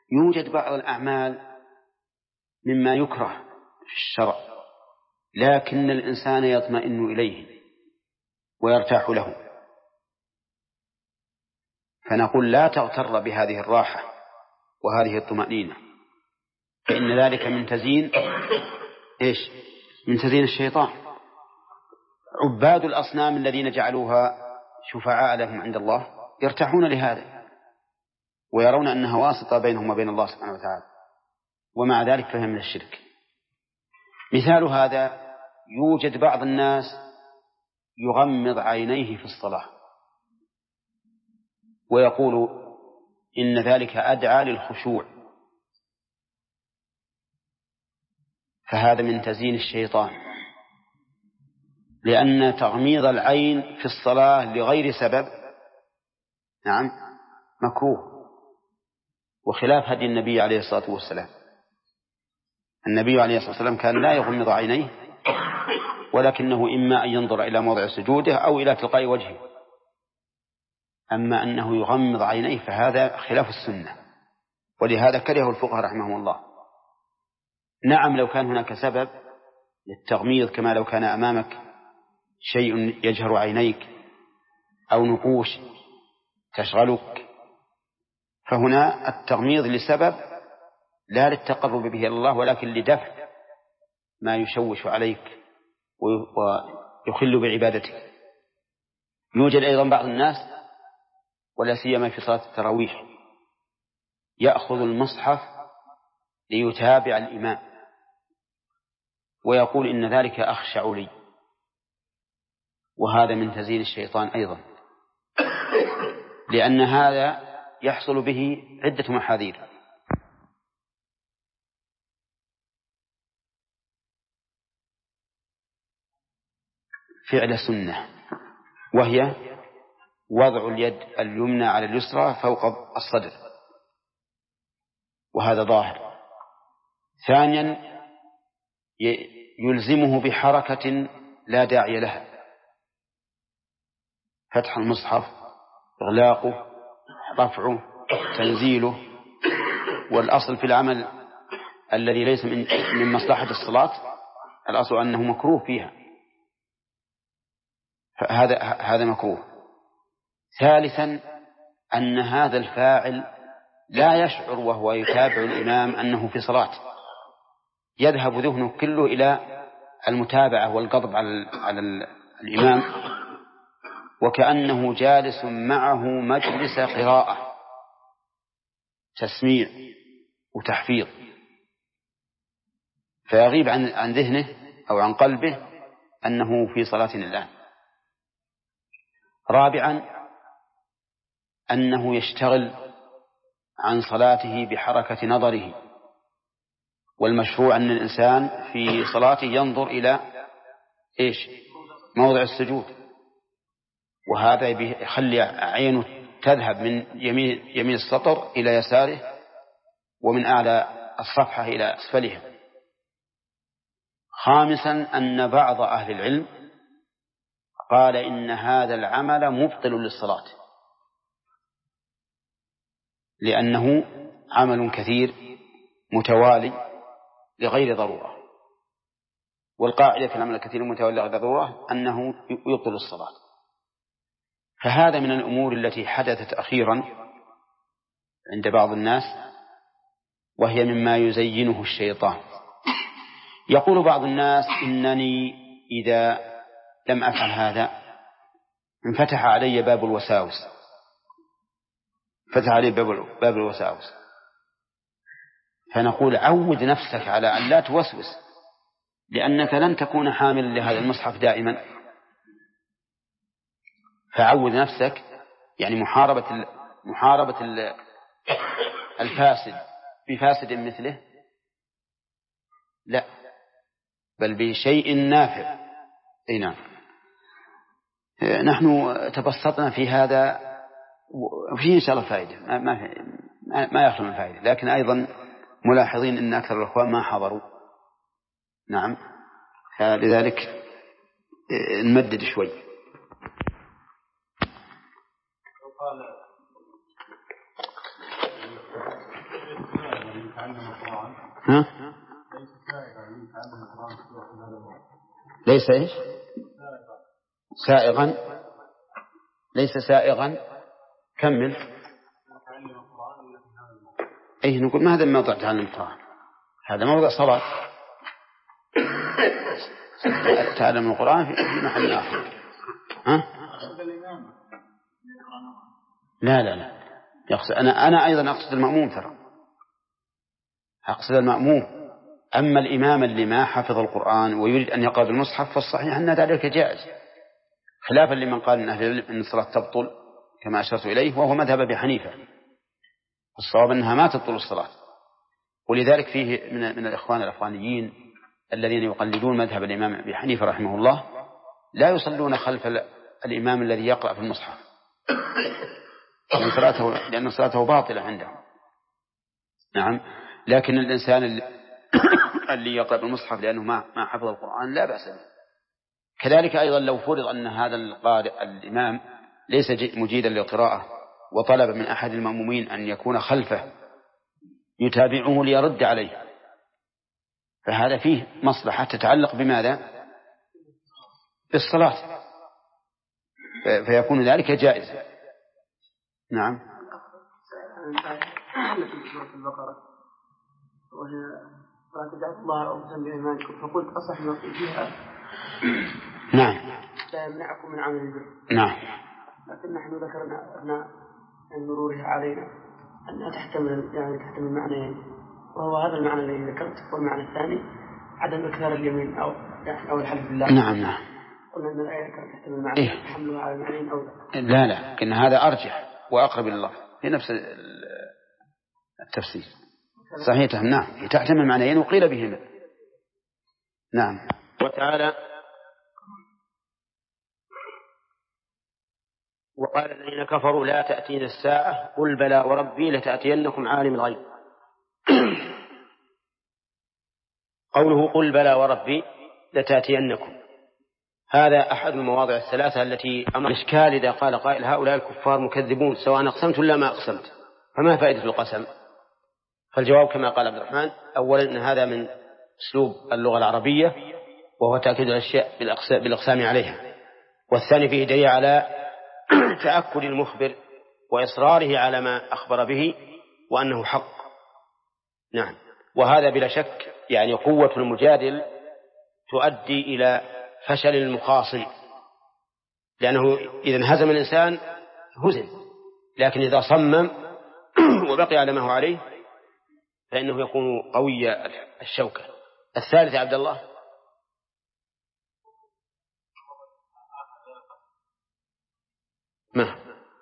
يوجد بعض الأعمال مما يكره في الشرع لكن الإنسان يطمئن إليه ويرتاح له، فنقول لا تغتر بهذه الراحة وهذه الطمأنينة، فإن ذلك من تزيين من تزيين الشيطان. عباد الأصنام الذين جعلوها شفعاء لهم عند الله يرتاحون لهذا ويرون أنها واسطة بينهم وبين الله سبحانه وتعالى، ومع ذلك فهم من الشرك. مثال هذا يوجد بعض الناس يغمض عينيه في الصلاة ويقول إن ذلك أدعى للخشوع، فهذا من تزيين الشيطان، لأن تغميض العين في الصلاة لغير سبب مكروه، وخلاف هدي النبي عليه الصلاة والسلام. النبي عليه الصلاة والسلام كان لا يغمض عينيه، ولكنه إما أن ينظر إلى موضع سجوده أو إلى تلقاء وجهه، أما أنه يغمض عينيه فهذا خلاف السنة، ولهذا كره الفقهاء رحمهم الله. نعم لو كان هناك سبب للتغميض، كما لو كان أمامك شيء يجهر عينيك أو نقوش تشغلك، فهنا التغميض لسبب لا للتقرب به إلى الله ولكن لدفع ما يشوش عليك ويخل بعبادتك. يوجد أيضا بعض الناس ولا سيما في صلاة التراويح يأخذ المصحف ليتابع الإمام ويقول إن ذلك أخشع لي، وهذا من تزيين الشيطان أيضا، لأن هذا يحصل به عدة محاذير. فعل سنة، وهي وضع اليد اليمنى على اليسرى فوق الصدر، وهذا ظاهر. ثانيا يلزمه بحركة لا داعي لها، فتح المصحف، إغلاقه، رفعه، تنزيله. والأصل في العمل الذي ليس من مصلحة الصلاة الأصل أنه مكروه فيها، هذا مكروه. ثالثا أن هذا الفاعل لا يشعر وهو يتابع الإمام أنه في صلاة، يذهب ذهنه كله إلى المتابعة والقضب على الإمام، وكأنه جالس معه مجلس قراءة تسميع وتحفيظ، فيغيب عن ذهنه أو عن قلبه أنه في صلاة الآن. رابعا أنه يشتغل عن صلاته بحركة نظره، والمشروع أن الإنسان في صلاته ينظر إلى موضع السجود، وهذا يخلي عينه تذهب من يمين السطر إلى يساره ومن أعلى الصفحة إلى أسفلها. خامسا أن بعض أهل العلم قال إن هذا العمل مبطل للصلاة، لأنه عمل كثير متوالي لغير ضرورة، والقاعدة في العمل الكثير المتوالي لغير ضرورة أنه يبطل الصلاة. فهذا من الأمور التي حدثت أخيرا عند بعض الناس، وهي مما يزينه الشيطان. يقول بعض الناس إنني إذا لم أفعل هذا انفتح علي باب الوساوس، فتح علي باب الوساوس. فنقول عود نفسك على أن لا توسوس، لأنك لن تكون حاملا لهذا المصحف دائما، فعود نفسك، يعني محاربة الفاسد بفاسد مثله، لا، بل بشيء نافع. نعم. نحن تبسطنا في هذا وفيه إن شاء الله فائدة، ما يخلو من فائدة، لكن أيضا ملاحظين أن أكثر الأخوان ما حضروا. نعم، لذلك نمدد شوي. قال ها؟ ليس إيش؟ سائغا. ليس سائغا. كمل. أي نقول ما هذا موضع تعلم القرآن، هذا موضع صلاة. تعلم القرآن في محل آخر. ها؟ لا يقصد أنا أيضا أقصد المأموم، ترى أقصد المأموم. أما الإمام اللي ما حفظ القرآن ويريد أن يقرأ بالمصحف فالصحيح أن ذلك جائز، خلافا لمن قال أن أهل العلم أن الصلاة تبطل كما أشرت إليه، وهو مذهب أبي حنيفة. الصواب أنها ما تبطل الصلاة. ولذلك فيه من الإخوان الأفغانيين الذين يقلدون مذهب الإمام أبي حنيفة رحمه الله لا يصلون خلف الإمام الذي يقرأ في المصحف، لأن صلاته باطلة عندهم. نعم. لكن الإنسان اللي يقرأ بالمصحف لأنه ما حفظ القرآن لا بأس به. كذلك أيضا لو فرض أن هذا القارئ الإمام ليس مجيدا للقراءة وطلب من أحد المأمومين أن يكون خلفه يتابعه ليرد عليه، فهذا فيه مصلحة تتعلق بماذا؟ بالصلاة، فيكون ذلك جائزا. نعم. في سورة البقرة وهي فلا تجعلوا الله عرضة لأيمانكم، فقلت أصح ما فيها نعم لا يمنعكم من عمل البر. نعم. لكن نحن ذكرنا أثناء مرورها علينا أنها تحتمل معنيين، وهو هذا المعنى الذي ذكرت، والمعنى الثاني عدم إكثار اليمين أو الحلف بالله. نعم. قلنا أن الآية كانت تحتمل معنى تحملها على المعنيين أو لا لكن هذا أرجح وأقرب إلى الله في نفس التفسير. صحيح. نعم تحتمل معنيين وقيل بهما. نعم. وتعالى وقال الذين كفروا لا تأتينا الساعة قل بلى وربي لتأتينكم عالم الغيب. قوله قل بلى وربي لتأتينكم هذا أحد المواضع الثلاثة التي أمر الإشكال إذا قال قائل هؤلاء الكفار مكذبون سواء أقسمت ولا ما أقسمت، فما فائدة القسم؟ فالجواب كما قال عبد الرحمن، أولا أن هذا من أسلوب اللغة العربية وهو تأكيد الأشياء بالأقسام عليها، والثاني فيه دليل على تأكد المخبر وإصراره على ما أخبر به وأنه حق. نعم. وهذا بلا شك يعني قوة المجادل تؤدي إلى فشل المخاصم، لأنه إذا انهزم الإنسان هزم، لكن إذا صمم وبقي على ما هو عليه فإنه يكون قوي الشوكة. الثالث يا عبد الله. ما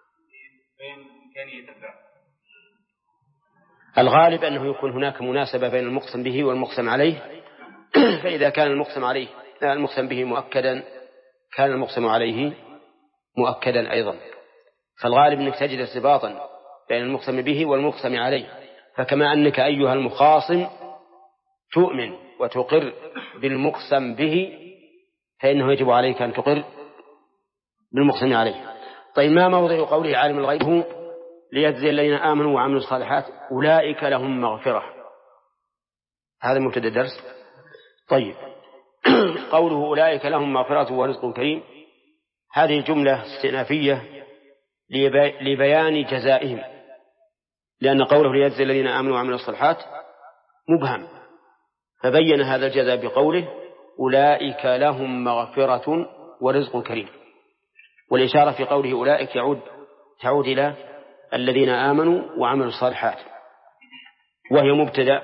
الغالب أنه يكون هناك مناسبة بين المقسم به والمقسم عليه، فإذا كان المقسم به مؤكدا كان المقسم عليه مؤكدا أيضا، فالغالب أنك تجد ارتباطا بين المقسم به والمقسم عليه. فكما أنك أيها المخاصم تؤمن وتقر بالمقسم به فإنه يجب عليك أن تقر بالمقسم عليه. طيب ما موضع قوله عالم الغيب؟ هو ليجزي الذين آمنوا وعملوا الصالحات أولئك لهم مغفرة. هذا مبتدأ الدرس. طيب قوله أولئك لهم مغفرة ورزق كريم هذه جملة استئنافية لبيان جزائهم، لأن قوله ليجزي الذين آمنوا وعملوا الصالحات مبهم، فبين هذا الجزاء بقوله أولئك لهم مغفرة ورزق كريم. والإشارة في قوله أولئك تعود إلى الذين آمنوا وعملوا الصالحات، وهي مبتدأ،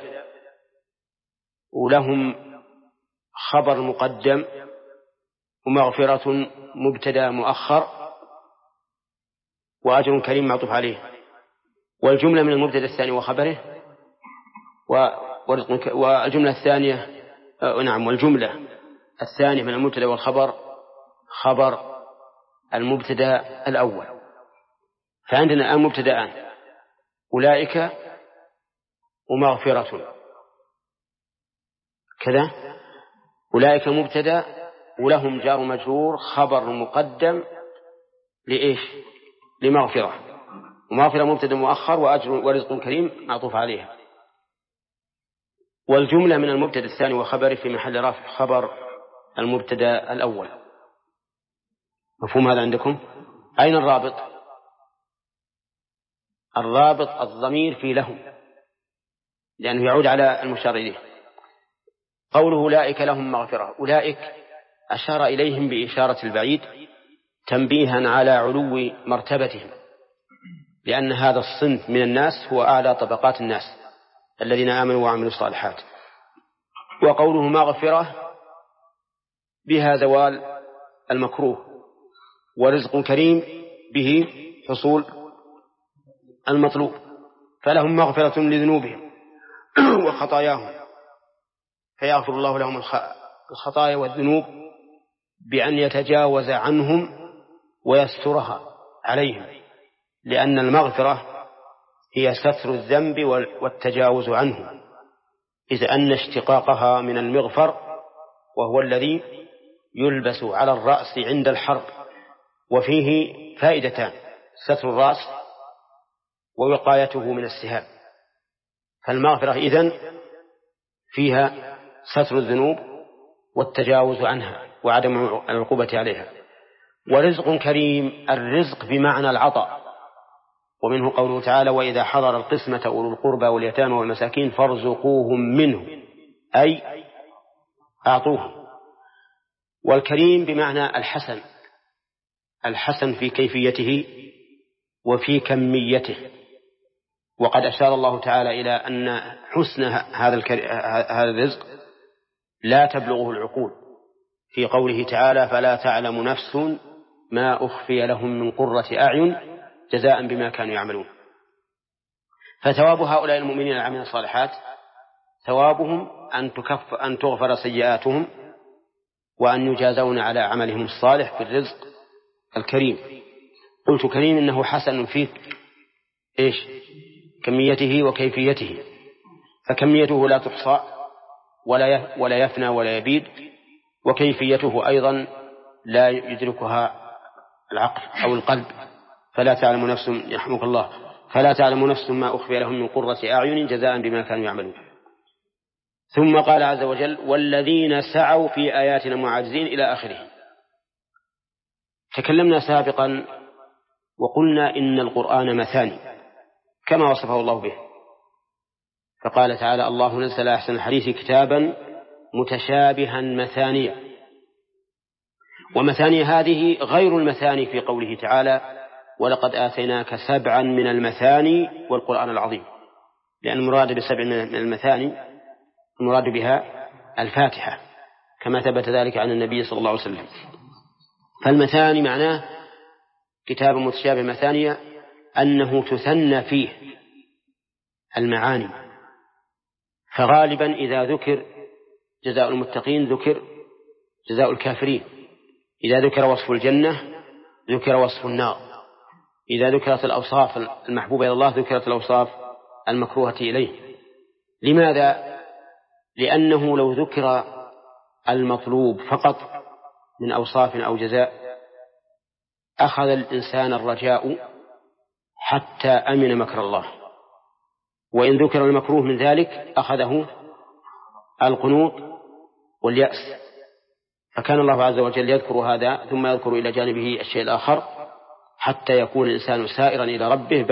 ولهم خبر مقدم، ومغفرة مبتدأ مؤخر، وأجر كريم معطوف عليه. والجملة من المبتدأ الثاني وخبره والجملة الثانية والجملة الثانية من المبتدأ والخبر خبر المبتدأ الأول. فعندنا الآن مبتدأان أولئك ومغفرة كذا. أولئك مبتدأ ولهم جار مجرور خبر مقدم لإيش؟ لمغفرة، ومغفرة مبتدأ مؤخر وأجر ورزق كريم معطوف عليها. والجملة من المبتدأ الثاني وخبره في محل رفع خبر المبتدأ الأول. مفهوم هذا عندكم؟ أين الرابط؟ الرابط الضمير في لهم، لأنه يعود على المشار إليه. قوله أولئك لهم مغفرة، أولئك أشار إليهم بإشارة البعيد تنبيها على علو مرتبتهم، لأن هذا الصنف من الناس هو أعلى طبقات الناس الذين آمنوا وعملوا الصالحات. وقوله مغفرة بها زوال المكروه، ورزق كريم به حصول المطلوب، فلهم مغفرة لذنوبهم وخطاياهم، فيغفر الله لهم الخطايا والذنوب بأن يتجاوز عنهم ويسترها عليهم، لأن المغفرة هي ستر الذنب والتجاوز عنه، إذ أن اشتقاقها من المغفر وهو الذي يلبس على الرأس عند الحرب، وفيه فائدتان: ستر الرأس ووقايته من السهام. فالمغفرة إذن فيها ستر الذنوب والتجاوز عنها وعدم العقوبة عليها. ورزق كريم، الرزق بمعنى العطاء، ومنه قوله تعالى: وإذا حضر القسمة أولو القربى واليتامى والمساكين فارزقوهم منه، أي أعطوهم. والكريم بمعنى الحسن، الحسن في كيفيته وفي كميته. وقد أشار الله تعالى إلى أن حسن هذا الرزق لا تبلغه العقول في قوله تعالى: فلا تعلم نفس ما أخفي لهم من قرة أعين جزاء بما كانوا يعملون. فثواب هؤلاء المؤمنين العاملين الصالحات ثوابهم أن تغفر سيئاتهم وأن يجازون على عملهم الصالح في الرزق الكريم. قلت كريم إنه حسن في كميته وكيفيته، فكميته لا تحصى ولا يفنى ولا يبيد، وكيفيته أيضا لا يدركها العقل أو القلب. فلا تعلم نفس، يرحمك الله، فلا تعلم نفس ما أخفي لهم من قرة أعين جزاء بما كانوا يعملون. ثم قال عز وجل: والذين سعوا في آياتنا معاجزين إلى آخره. تكلمنا سابقا وقلنا إن القرآن مثاني كما وصفه الله به، فقال تعالى: الله نزل أحسن الحديث كتابا متشابها مثانيا. ومثاني هذه غير المثاني في قوله تعالى: ولقد آتيناك 7 من المثاني والقرآن العظيم، لأن المراد ب7 من المثاني المراد بها الفاتحة، كما ثبت ذلك عن النبي صلى الله عليه وسلم. فالمثاني معناه كتاب متشابه مثانية، أنه تثنى فيه المعاني. فغالبا إذا ذكر جزاء المتقين ذكر جزاء الكافرين، إذا ذكر وصف الجنة ذكر وصف النار، إذا ذكرت الأوصاف المحبوبة إلى الله ذكرت الأوصاف المكروهة إليه. لماذا؟ لأنه لو ذكر المطلوب فقط من أوصاف أو جزاء أخذ الإنسان الرجاء حتى أمن مكر الله، وإن ذكر المكروه من ذلك أخذه القنوط واليأس. فكان الله عز وجل يذكر هذا ثم يذكر إلى جانبه الشيء الآخر حتى يكون الإنسان سائرا إلى ربه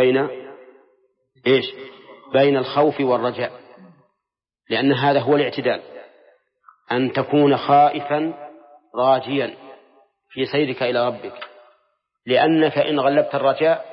بين الخوف والرجاء، لأن هذا هو الاعتدال، أن تكون خائفا راجيا في سيرك إلى ربك، لأنك إن غلبت الرجاء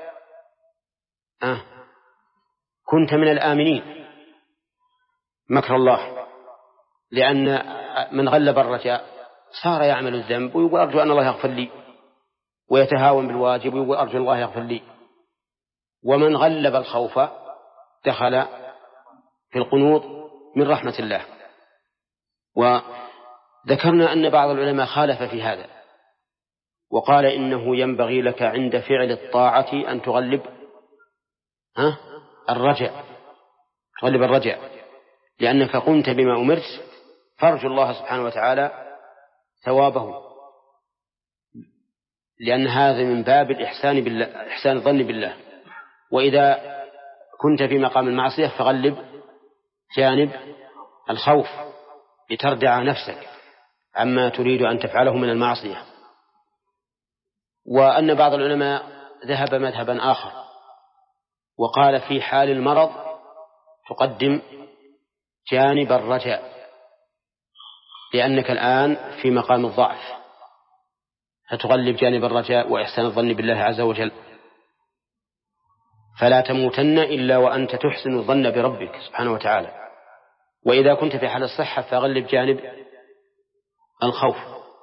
كنت من الآمنين مكر الله، لأن من غلب الرجاء صار يعمل الذنب ويقول أرجو أن الله يغفر لي، ويتهاون بالواجب ويقول أرجو الله يغفر لي. ومن غلب الخوف دخل في القنوط من رحمة الله. وذكرنا أن بعض العلماء خالف في هذا وقال إنه ينبغي لك عند فعل الطاعة أن تغلب الرجاء، لأنك قمت بما أمرت فارجو الله سبحانه وتعالى ثوابه، لأن هذا من باب الإحسان بالله، إحسان الظن بالله. وإذا كنت في مقام المعصية فغلب جانب الخوف لتردع نفسك عما تريد أن تفعله من المعصية. وأن بعض العلماء ذهب مذهبا آخر وقال في حال المرض تقدم جانب الرجاء، لأنك الآن في مقام الضعف فتغلب جانب الرجاء وإحسان الظن بالله عز وجل. فلا تموتن إلا وأنت تحسن الظن بربك سبحانه وتعالى. وإذا كنت في حال الصحة فغلب جانب الخوف.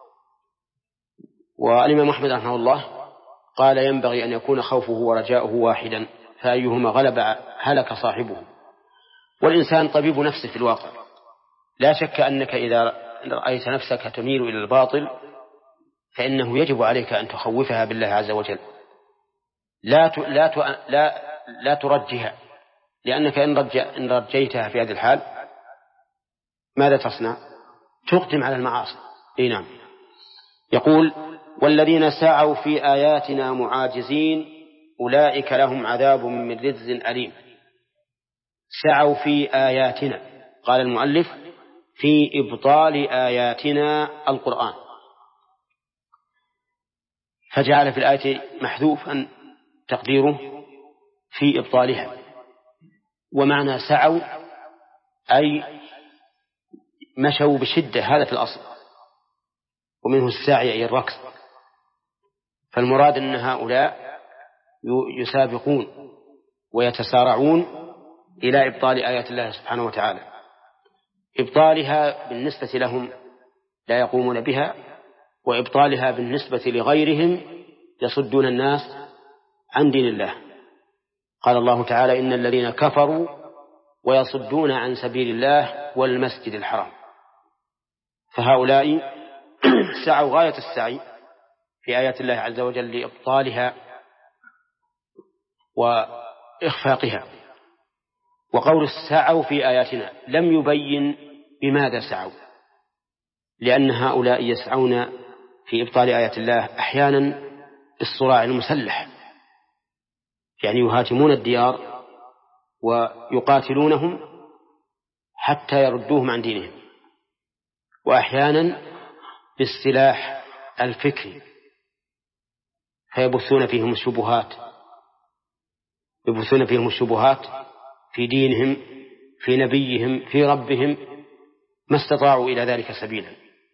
والإمام أحمد رحمه الله قال ينبغي أن يكون خوفه ورجاؤه واحدا، فأيهما غلب هلك صاحبه. والإنسان طبيب نفسه في الواقع. لا شك أنك إذا رأيت نفسك تميل إلى الباطل فإنه يجب عليك أن تخوفها بالله عز وجل، لا ترجها، لأنك إن رجيتها في هذه الحال ماذا تصنع؟ تقدم على المعاصي. نعم. يقول والذين سعوا في آياتنا معاجزين أولئك لهم عذاب من رجز أليم. سعوا في آياتنا، قال المؤلف في إبطال آياتنا القرآن، فجعل في الآية محذوفا تقديره في إبطالها. ومعنى سعوا أي مشوا بشدة، هذا في الأصل، ومنه السعي أي الركض. فالمراد أن هؤلاء يسابقون ويتسارعون إلى إبطال آيات الله سبحانه وتعالى. إبطالها بالنسبة لهم لا يقومون بها، وإبطالها بالنسبة لغيرهم يصدون الناس عن دين الله. قال الله تعالى إن الذين كفروا ويصدون عن سبيل الله والمسجد الحرام. فهؤلاء سعوا غاية السعي في آيات الله عز وجل لإبطالها وإخفاقها. وقول سعوا في آياتنا لم يبين بماذا سعوا، لأن هؤلاء يسعون في إبطال آيات الله أحيانا بالصراع المسلح، يعني يهاجمون الديار ويقاتلونهم حتى يردوهم عن دينهم، وأحيانا بالسلاح الفكري فيبثون فيهم الشبهات في دينهم في نبيهم في ربهم ما استطاعوا إلى ذلك سبيلا.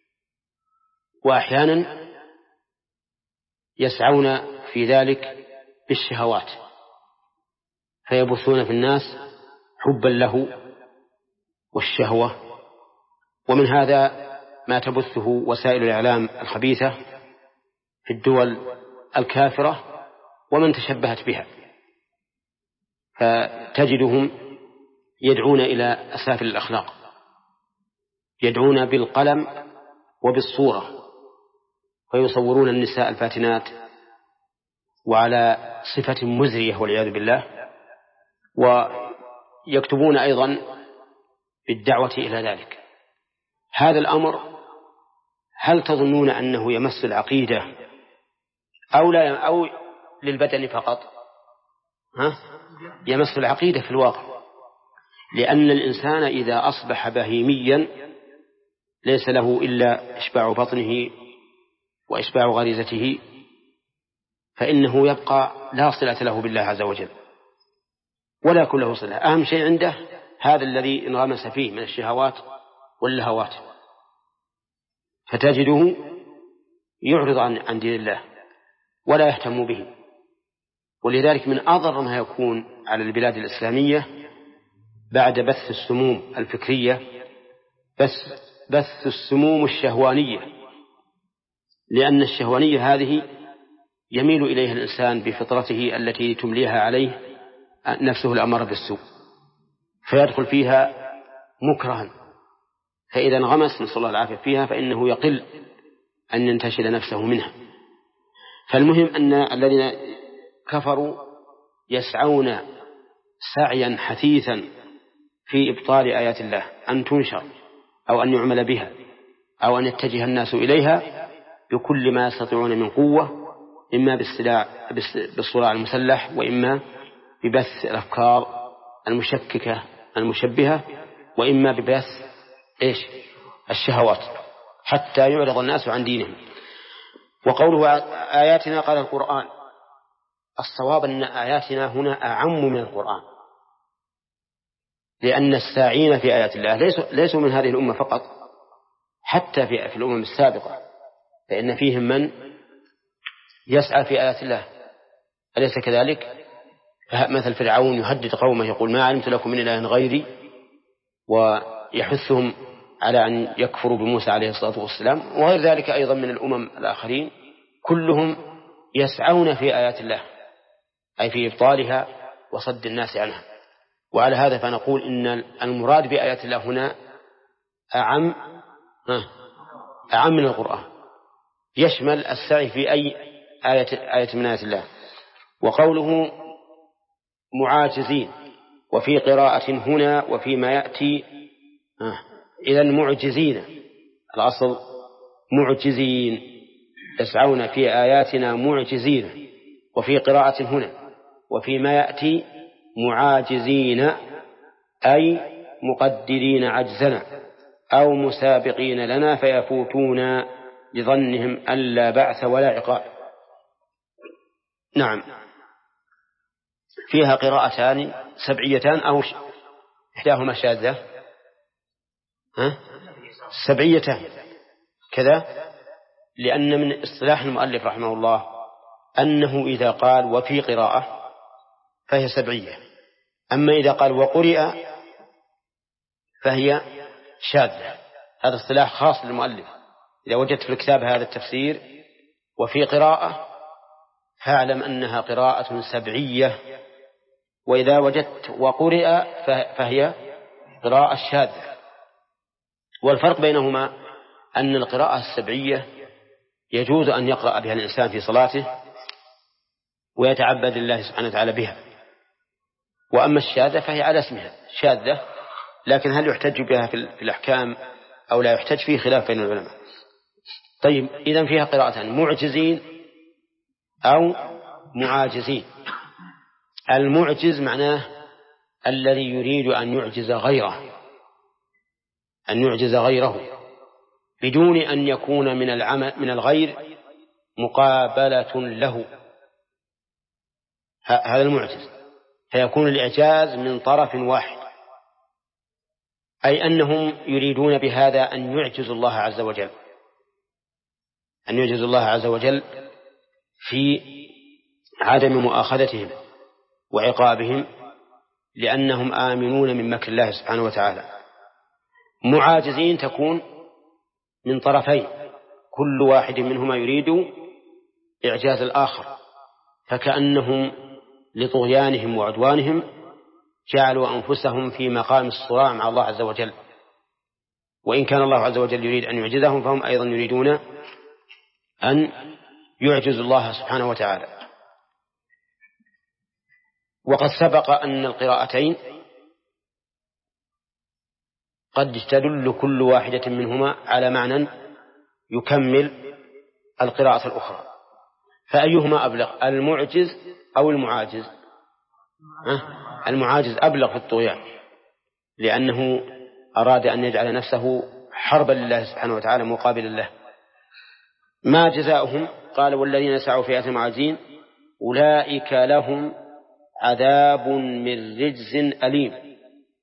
وأحيانا يسعون في ذلك بالشهوات فيبثون في الناس حبا له والشهوة. ومن هذا ما تبثه وسائل الإعلام الخبيثة في الدول الكافرة ومن تشبهت بها، فتجدهم يدعون إلى أسافل الأخلاق، يدعون بالقلم وبالصورة، ويصورون النساء الفاتنات وعلى صفة مزرية والعياذ بالله، ويكتبون أيضا بالدعوة إلى ذلك. هذا الأمر هل تظنون أنه يمس العقيدة أو للبدن فقط؟ يمس العقيدة في الواقع، لأن الإنسان إذا أصبح بهيميا ليس له إلا إشباع بطنه وإشباع غريزته، فإنه يبقى لا صلة له بالله عز وجل ولا يكون له صلة. أهم شيء عنده هذا الذي انغمس فيه من الشهوات واللهوات، فتجده يعرض عن دين الله ولا يهتم به. ولذلك من أضر ما يكون على البلاد الإسلامية بعد بث السموم الفكرية بث السموم الشهوانية، لأن الشهوانية هذه يميل إليها الإنسان بفطرته التي تمليها عليه نفسه الأمر بالسوء، فيدخل فيها مكرها، فإذا انغمس نسأل الله العافية فيها فإنه يقل أن ينتشل نفسه منها. فالمهم أن الذين كفروا يسعون سعيا حثيثا في إبطال آيات الله، أن تنشر أو أن يعمل بها أو أن يتجه الناس إليها بكل ما يستطيعون من قوة، إما بالصراع المسلح، وإما ببث الأفكار المشككة المشبهة، وإما ببث إيش الشهوات حتى يعرض الناس عن دينهم. وقوله آياتنا قال القرآن، الصواب أن آياتنا هنا أعم من القرآن، لأن الساعين في آيات الله ليسوا من هذه الأمة فقط، حتى في الأمم السابقة، فإن فيهم من يسعى في آيات الله، أليس كذلك؟ مثل فرعون يهدد قومه يقول ما علمت لكم من إله غيري، ويحثهم على أن يكفروا بموسى عليه الصلاة والسلام، وغير ذلك أيضا من الأمم الآخرين، كلهم يسعون في آيات الله، أي في إبطالها وصد الناس عنها. وعلى هذا فنقول إن المراد بآيات الله هنا أعم من القرآن، يشمل السعي في أي آية من آيات الله. وقوله معاجزين، وفي قراءة هنا وفيما يأتي إذن معجزين، الأصل معجزين، يسعون في آياتنا معجزين. وفي قراءة هنا وفيما يأتي معاجزين، أي مقدرين عجزنا أو مسابقين لنا فيفوتون لظنهم أن لا بعث ولا عقاب. نعم، فيها قراءتان سبعيتان أو إحداهما شاذة، سبعيتان كذا، لأن من اصطلاح المؤلف رحمه الله أنه إذا قال وفي قراءة فهي سبعية، أما إذا قال وقرئ فهي شاذة. هذا اصطلاح خاص للمؤلف. إذا وجدت في الكتاب هذا التفسير وفي قراءة فاعلم أنها قراءة سبعية، وإذا وجدت وقرئ فهي قراءة شاذة. والفرق بينهما أن القراءة السبعية يجوز أن يقرأ بها الإنسان في صلاته ويتعبد الله سبحانه وتعالى بها، وأما الشاذة فهي على اسمها شاذة، لكن هل يحتج بها في الأحكام أو لا يحتج، فيه خلاف بين العلماء. طيب، إذن فيها قراءتان، معجزين أو معاجزين. المعجز معناه الذي يريد أن يعجز غيره، بدون أن يكون من الغير مقابلة له، هذا المعجز، فيكون الإعجاز من طرف واحد، أي أنهم يريدون بهذا أن يعجزوا الله عز وجل في عدم مؤاخذتهم وعقابهم، لأنهم آمنون من مكر الله سبحانه وتعالى. معاجزين تكون من طرفين، كل واحد منهما يريد إعجاز الآخر، فكأنهم لطغيانهم وعدوانهم جعلوا أنفسهم في مقام الصراع مع الله عز وجل، وإن كان الله عز وجل يريد أن يعجزهم فهم أيضا يريدون أن يعجزوا الله سبحانه وتعالى. وقد سبق أن القراءتين قد تدل كل واحدة منهما على معنى يكمل القراءة الأخرى، فأيهما أبلغ، المعجز أو المعاجز؟ المعاجز أبلغ في الطغيان، لأنه أراد أن يجعل نفسه حربا لله سبحانه وتعالى مقابلا له. ما جزاؤهم؟ قال والذين سعوا في آياتنا معاجزين أولئك لهم عذاب من رجز أليم.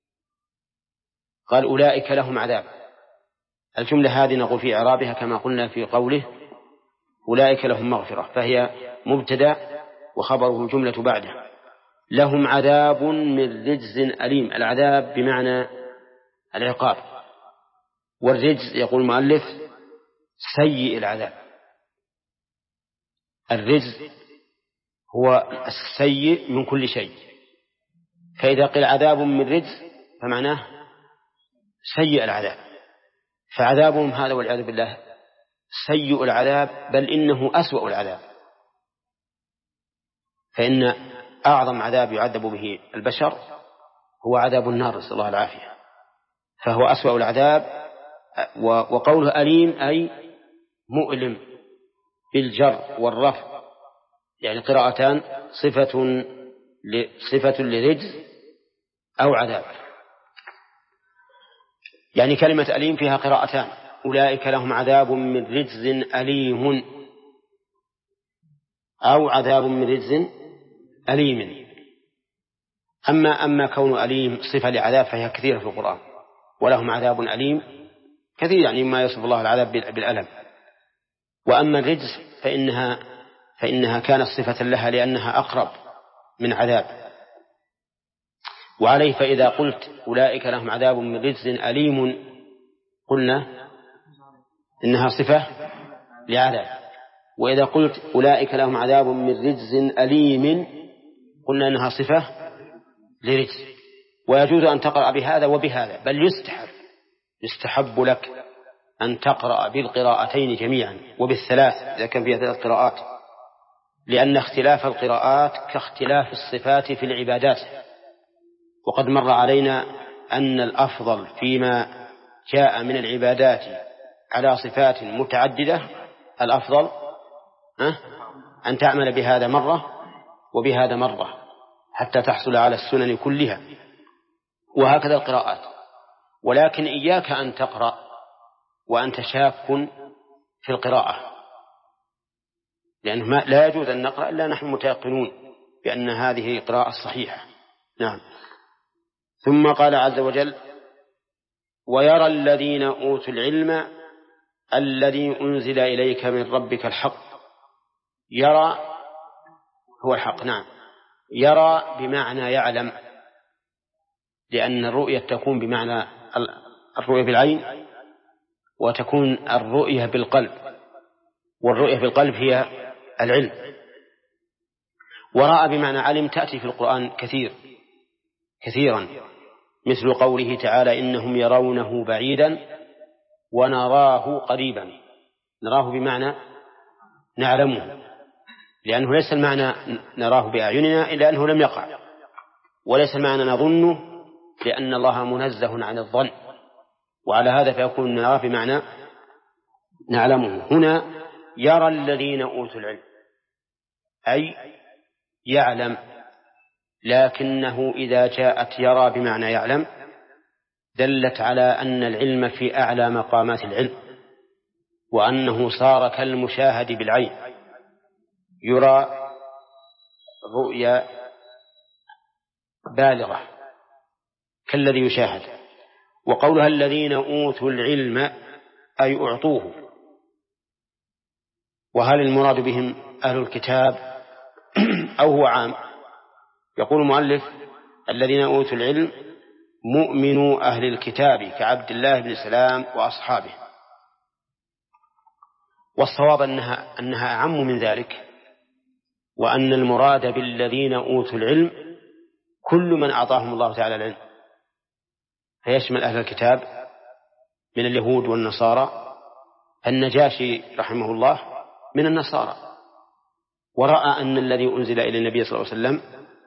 قال أولئك لهم عذاب، الجملة هذه نقول في إعرابها كما قلنا في قوله أولئك لهم مغفرة، فهي مبتدأ وخبره الجملة بعده. لهم عذاب من رجز أليم، العذاب بمعنى العقاب، والرجز يقول المؤلف سيء العذاب. الرجز هو السيء من كل شيء، فإذا قيل عذاب من رجز فمعناه سيء العذاب، فعذابهم هذا والعياذ بالله سيء العذاب، بل إنه أسوأ العذاب، فإن أعظم عذاب يعذب به البشر هو عذاب النار، نسأل الله العافية، فهو أسوأ العذاب. وقوله أليم أي مؤلم بالجر والرفع، يعني قراءتان، صفة لرجز أو عذاب. يعني كلمة أليم فيها قراءتان: أولئك لهم عذاب من رجز أليم، أو عذاب من رجز أليم. أما كون أليم صفة لعذاب فهي كثيرة في القرآن، ولهم عذاب أليم كثير، يعني ما يصف الله العذاب بالألم. وأما الرجز فإنها كانت صفة لها لأنها أقرب من عذاب. وعليه فإذا قلت أولئك لهم عذاب من رجز أليم قلنا إنها صفة لعذاب، وإذا قلت أولئك لهم عذاب من رجز أليم قلنا إنها صفة لرجز. ويجوز أن تقرأ بهذا وبهذا، بل يستحب لك أن تقرأ بالقراءتين جميعا وبالثلاث إذا كان فيها 3 قراءات، لأن اختلاف القراءات كاختلاف الصفات في العبادات. وقد مر علينا أن الأفضل فيما جاء من العبادات على صفات متعددة، الأفضل أن تعمل بهذا مرة وبهذا مرة حتى تحصل على السنن كلها، وهكذا القراءات. ولكن إياك أن تقرأ وأنت شاك في القراءة، لأنه لا يجوز أن نقرأ إلا نحن متيقنون بأن هذه قراءة صحيحة. نعم. ثم قال عز وجل: ويرى الذين أوتوا العلم الذي أنزل إليك من ربك الحق. يرى هو الحق. نعم، يرى بمعنى يعلم، لأن الرؤية تكون بمعنى الرؤية بالعين، وتكون الرؤية بالقلب، والرؤية بالقلب هي العلم. ورأى بمعنى علم تأتي في القرآن كثيرا، مثل قوله تعالى: إنهم يرونه بعيدا ونراه قريبا. نراه بمعنى نعلمه، لأنه ليس المعنى نراه بأعيننا إلا أنه لم يقع، وليس المعنى نظنه لأن الله منزه عن الظن، وعلى هذا فيكون نراه بمعنى نعلمه. هنا يرى الذين أوتوا العلم أي يعلم، لكنه إذا جاءت يرى بمعنى يعلم دلت على أن العلم في أعلى مقامات العلم، وأنه صار كالمشاهد بالعين، يرى رؤيا بالغة كالذي يشاهد. وقولها الذين أوتوا العلم أي أعطوه. وهل المراد بهم أهل الكتاب أو هو عام؟ يقول المؤلف: الذين أوتوا العلم مؤمنوا أهل الكتاب كعبد الله بن سلام وأصحابه. والصواب أنها أعم من ذلك، وأن المراد بالذين أوتوا العلم كل من أعطاهم الله تعالى العلم، فيشمل أهل الكتاب من اليهود والنصارى. النجاشي رحمه الله من النصارى، ورأى أن الذي أنزل إلى النبي صلى الله عليه وسلم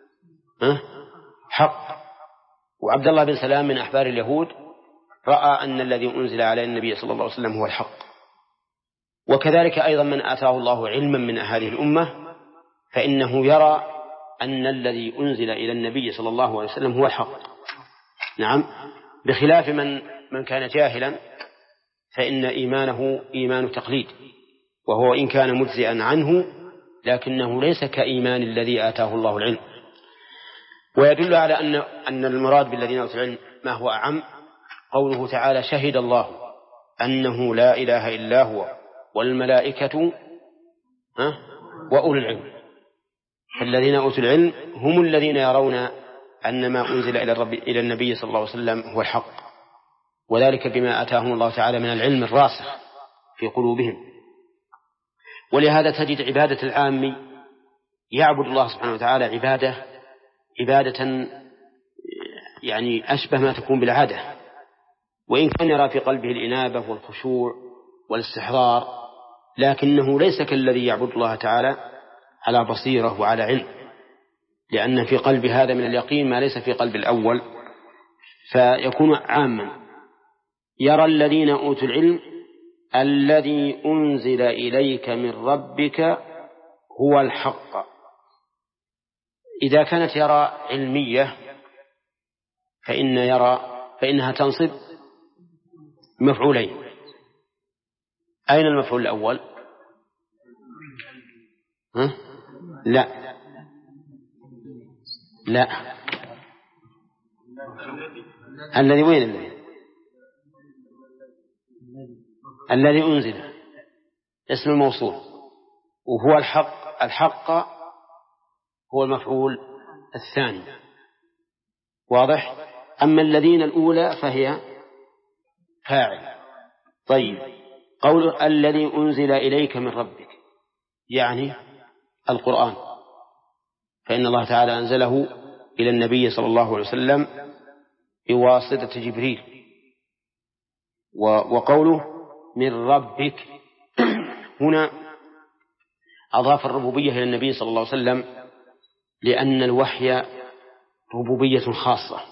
حق. وعبد الله بن سلام من أحبار اليهود رأى أن الذي أنزل على النبي صلى الله عليه وسلم هو الحق. وكذلك أيضا من آتاه الله علما من هذه الأمة فإنه يرى أن الذي أنزل إلى النبي صلى الله عليه وسلم هو الحق. نعم، بخلاف من كان جاهلا فإن إيمانه إيمان تقليد، وهو إن كان مجزئا عنه لكنه ليس كإيمان الذي آتاه الله العلم. ويدل على أن المراد بالذين أوتوا العلم ما هو أعم قوله تعالى: شهد الله أنه لا إله إلا هو والملائكة وأولو العلم. فالذين أوتوا العلم هم الذين يرون أن ما أنزل إلى النبي صلى الله عليه وسلم هو الحق، وذلك بما آتاهم الله تعالى من العلم الراسخ في قلوبهم. ولهذا تجد عبادة العام يعبد الله سبحانه وتعالى عبادة يعني أشبه ما تكون بالعادة، وإن كان يرى في قلبه الإنابة والخشوع والاستحضار، لكنه ليس كالذي يعبد الله تعالى على بصيرة وعلى علم، لأن في قلب هذا من اليقين ما ليس في قلب الأول، فيكون عاما. يرى الذين أوتوا العلم الذي أنزل إليك من ربك هو الحق. إذا كانت يرى علمية فإنها تنصب مفعولين. أين المفعول الأول؟ لا الذي وين الذي أنزل اسم الموصول، وهو الحق هو المفعول الثاني. واضح؟ أما الذين الأولى فهي فاعل. طيب، قول الذي أنزل إليك من ربك يعني القرآن، فإن الله تعالى أنزله إلى النبي صلى الله عليه وسلم بواسطة جبريل. وقوله من ربك هنا أضاف الربوبية إلى النبي صلى الله عليه وسلم، لأن الوحي ربوبية خاصة،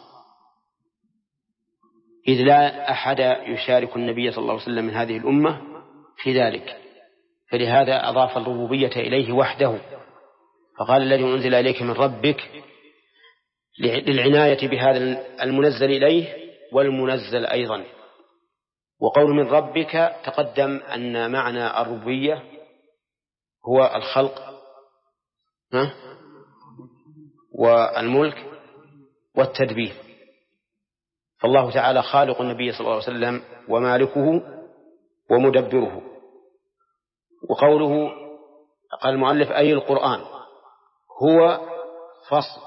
إذ لا أحد يشارك النبي صلى الله عليه وسلم من هذه الأمة في ذلك، فلهذا أضاف الربوبية إليه وحده، فقال الذي أنزل إليك من ربك للعناية بهذا المنزل إليه والمنزل أيضا. وقول من ربك تقدم أن معنى الربوبية هو الخلق والملك والتدبير، فالله تعالى خالق النبي صلى الله عليه وسلم ومالكه ومدبره. وقوله قال المؤلف أي القرآن هو فصل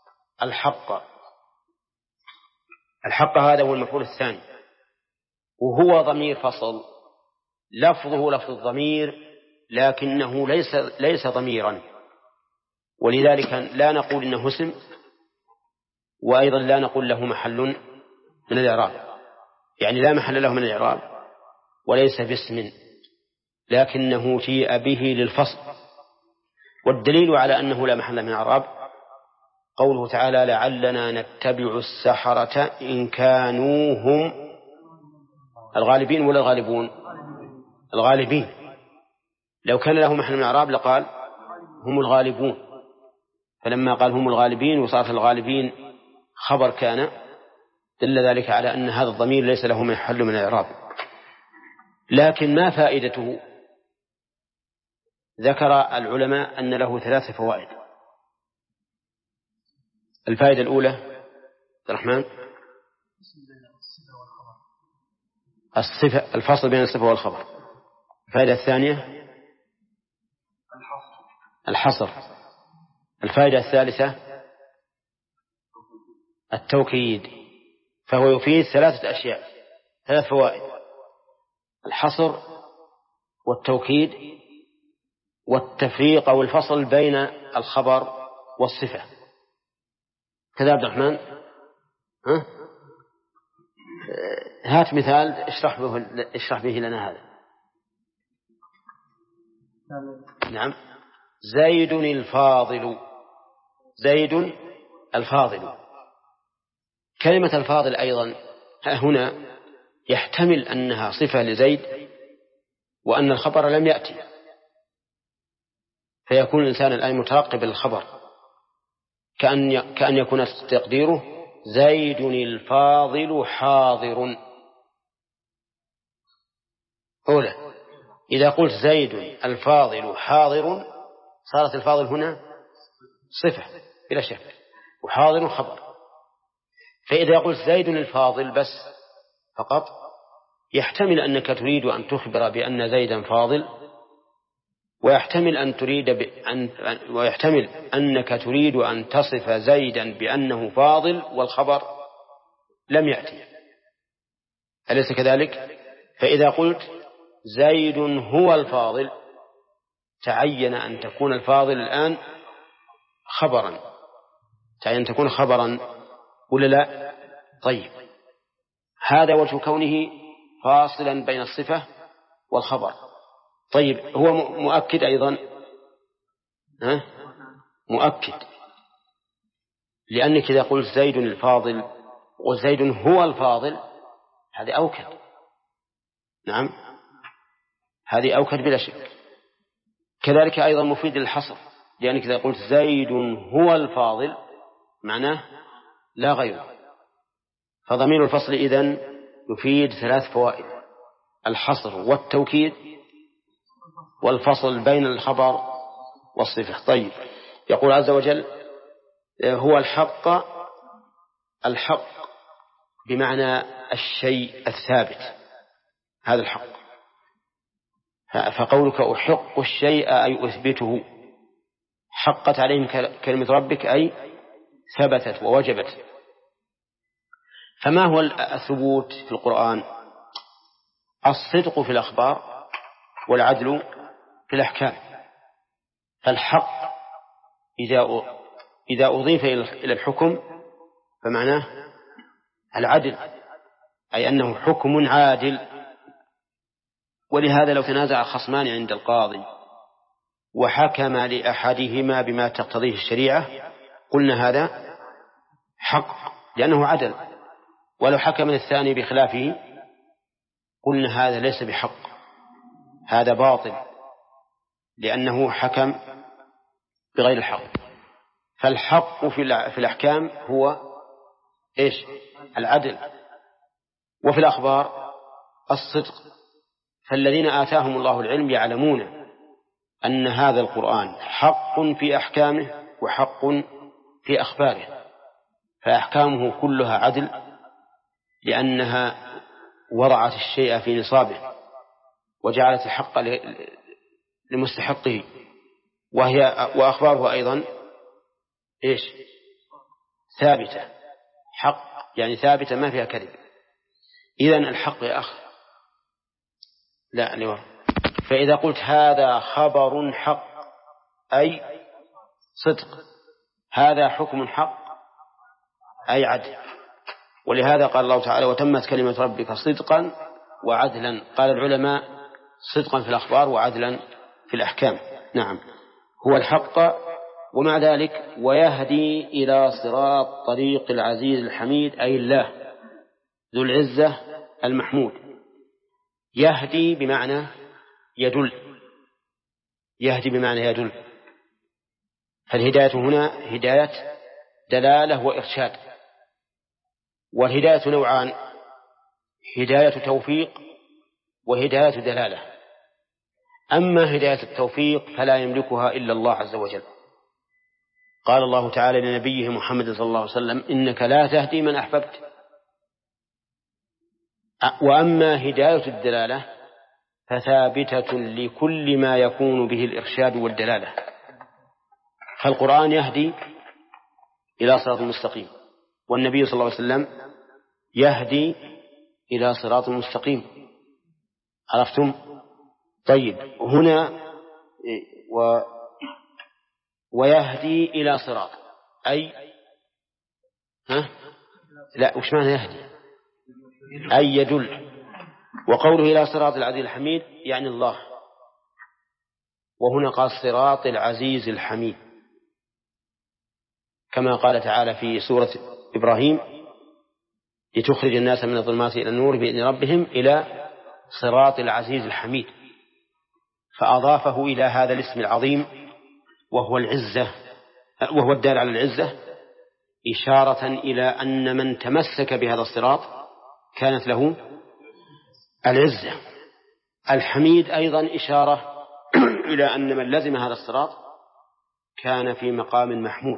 الحق هذا هو المفعول الثاني، وهو ضمير فصل، لفظه لفظ الضمير لكنه ليس ضميرا، ولذلك لا نقول إنه اسم، وأيضا لا نقول له محل من الإعراب، يعني لا محل له من الإعراب وليس باسم، لكنه جيء به للفصل. والدليل على أنه لا محل من الإعراب قوله تعالى لعلنا نتبع السحرة إن كانوا هم الغالبين ولا الغالبون؟ الغالبين. لو كان له محل من الإعراب لقال هم الغالبون، فلما قال هم الغالبين وصارت الغالبين خبر كان دل ذلك على أن هذا الضمير ليس له محل من الإعراب. لكن ما فائدته؟ ذكر العلماء أن له 3 فوائد. الفائدة الأولى عبد الرحمن الفصل بين الصفة والخبر. الفائدة الثانية الحصر. الفائدة الثالثة التوكيد. فهو يفيد 3 أشياء، 3 فوائد: الحصر والتوكيد والتفريق أو الفصل بين الخبر والصفة. كذا عبد الرحمن هات مثال اشرح به لنا هذا. نعم. زيد الفاضل. كلمة الفاضل أيضا هنا يحتمل أنها صفة لزيد وأن الخبر لم يأتي، فيكون الإنسان الآن مترقب الخبر، كأن يكون تقديره زيد الفاضل حاضر. أولا إذا قلت زيد الفاضل حاضر صارت الفاضل هنا صفة بلا شك، وحاضر خبر. فإذا قلت زيد الفاضل بس فقط يحتمل أنك تريد أن تخبر بأن زيدا فاضل، ويحتمل أنك تريد أن تصف زيدا بأنه فاضل والخبر لم يأتي، أليس كذلك؟ فإذا قلت زيد هو الفاضل تعين أن تكون الفاضل الآن خبرا، تعين أن تكون خبرا ولا لا؟ طيب، هذا وجه كونه فاصلا بين الصفة والخبر. طيب، هو مؤكد أيضا، مؤكد، لأنك إذا قلت زيد الفاضل وزيد هو الفاضل هذه أوكد. نعم، هذه أوكد بلا شك. كذلك أيضا مفيد للحصر، لأنك إذا قلت زيد هو الفاضل معناه لا غير. فضمير الفصل إذن يفيد 3 فوائد: الحصر والتوكيد والفصل بين الخبر والصفة. طيب، يقول عز وجل هو الحق بمعنى الشيء الثابت، هذا الحق. فقولك أحق الشيء أي أثبته، حقت عليهم كلمة ربك أي ثبتت ووجبت. فما هو الثبوت في القرآن؟ الصدق في الأخبار والعدل في الأحكام. فالحق إذا أضيف إلى الحكم فمعناه العدل، أي أنه حكم عادل. ولهذا لو تنازع خصمان عند القاضي وحكم لأحدهما بما تقتضيه الشريعة قلنا هذا حق لأنه عدل، ولو حكم الثاني بخلافه قلنا هذا ليس بحق، هذا باطل لأنه حكم بغير الحق. فالحق في الأحكام هو إيش؟ العدل. وفي الأخبار الصدق. فالذين آتاهم الله العلم يعلمون أن هذا القرآن حق في أحكامه وحق في أخباره، فأحكامه كلها عدل لأنها وضعت الشيء في نصابه وجعلت الحق لمستحقه، وأخباره أيضا إيش؟ ثابتة، حق يعني ثابتة ما فيها كذب. إذن الحق يا أخ لا اليوم. فإذا قلت هذا خبر حق أي صدق، هذا حكم حق أي عدل. ولهذا قال الله تعالى وتمت كلمة ربك صدقا وعدلا. قال العلماء صدقا في الأخبار وعدلا في الأحكام. نعم، هو الحق. ومع ذلك ويهدي إلى صراط طريق العزيز الحميد أي الله ذو العزة المحمود. يهدي بمعنى يدل، يهدي بمعنى يدل. فالهداية هنا هداية دلالة وإرشاد. والهداية نوعان، هداية توفيق وهداية دلالة. أما هداية التوفيق فلا يملكها إلا الله عز وجل. قال الله تعالى لنبيه محمد صلى الله عليه وسلم إنك لا تهدي من أحببت. وأما هداية الدلالة فثابتة لكل ما يكون به الإرشاد والدلالة. فالقرآن يهدي إلى صراط مستقيم، والنبي صلى الله عليه وسلم يهدي إلى صراط مستقيم. عرفتم؟ طيب، هنا ويهدي إلى صراط أي لا، وش معنى يهدي؟ أي يدل. وقوله إلى صراط العزيز الحميد يعني الله. وهنا قال صراط العزيز الحميد كما قال تعالى في سورة إبراهيم لتخرج الناس من الظلمات إلى النور بإذن ربهم إلى صراط العزيز الحميد، فأضافه إلى هذا الاسم العظيم وهو العزة، وهو الدال على العزة، إشارة إلى أن من تمسك بهذا الصراط كانت له العزة. الحميد أيضا إشارة إلى أن من لزم هذا الصراط كان في مقام محمود.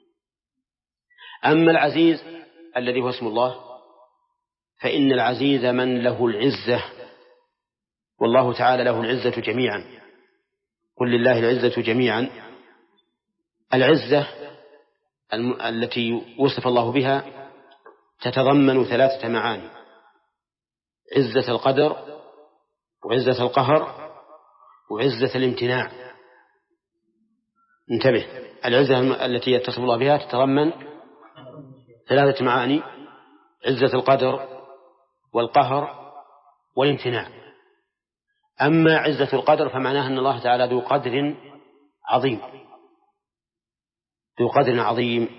أما العزيز الذي هو اسم الله فإن العزيز من له العزة، والله تعالى له العزة جميعا. قل لله العزة جميعا. العزة التي وصف الله بها تتضمن 3 معاني: عزة القدر وعزة القهر وعزة الامتناع. انتبه، العزة التي يتصف الله بها تتضمن 3 معاني: عزة القدر والقهر والامتناع. أما عزة القدر فمعناها أن الله تعالى ذو قدر عظيم، ذو قدر عظيم.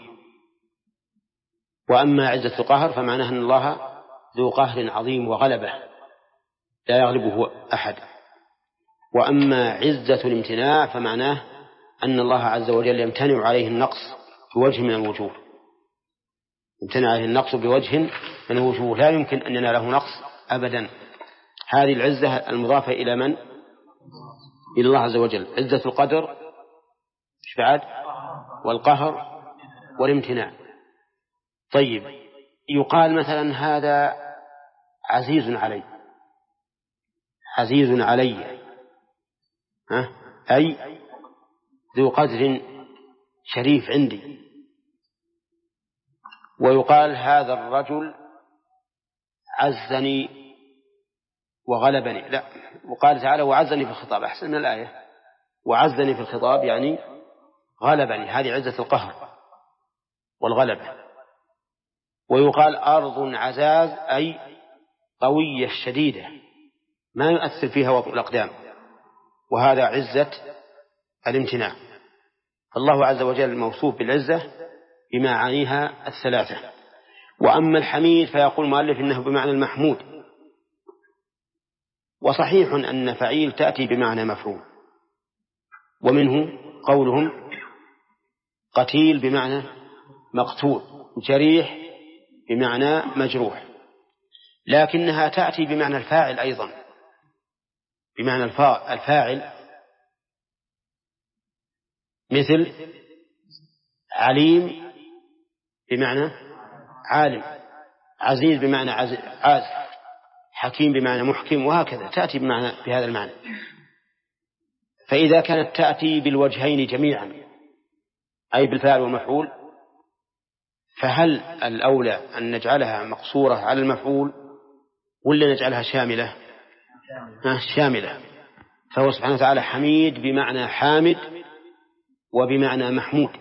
وأما عزة القهر فمعناها أن الله ذو قهر عظيم وغلبة لا يغلبه أحد. وأما عزة الامتناع فمعناه أن الله عز وجل يمتنع عليه النقص بوجه من الوجوه، يمتنع عليه النقص بوجه من الوجوه، لا يمكن أن يناله نقص أبدا. هذه العزة المضافة إلى من؟ إلى الله عز وجل. عزة القدر إيش بعد؟ والقهر والامتناع. طيب، يقال مثلا هذا عزيز علي، عزيز علي، أي ذو قدر شريف عندي. ويقال هذا الرجل عزني وغلبني، لا، وقال تعالى وعزني في الخطاب، أحسن من الآية، وعزني في الخطاب يعني غلبني، هذه عزة القهر والغلبة. ويقال أرض عزاز أي قوية شديدة ما يؤثر فيها وطء الأقدام، وهذا عزة الامتناع. الله عز وجل موصوف بالعزة بمعانيها الثلاثة. وأما الحميد فيقول المؤلف إنه بمعنى المحمود، وصحيح أن فعيل تأتي بمعنى مفعول، ومنه قولهم قتيل بمعنى مقتول، جريح بمعنى مجروح، لكنها تأتي بمعنى الفاعل أيضا، بمعنى الفاعل، مثل عليم بمعنى عالم، عزيز بمعنى عازف، حكيم بمعنى محكم، وهكذا تأتي بهذا المعنى. فإذا كانت تأتي بالوجهين جميعا أي بالفاعل والمفعول، فهل الأولى أن نجعلها مقصورة على المفعول ولا نجعلها شاملة؟ شاملة. فهو سبحانه وتعالى حميد بمعنى حامد وبمعنى محمود.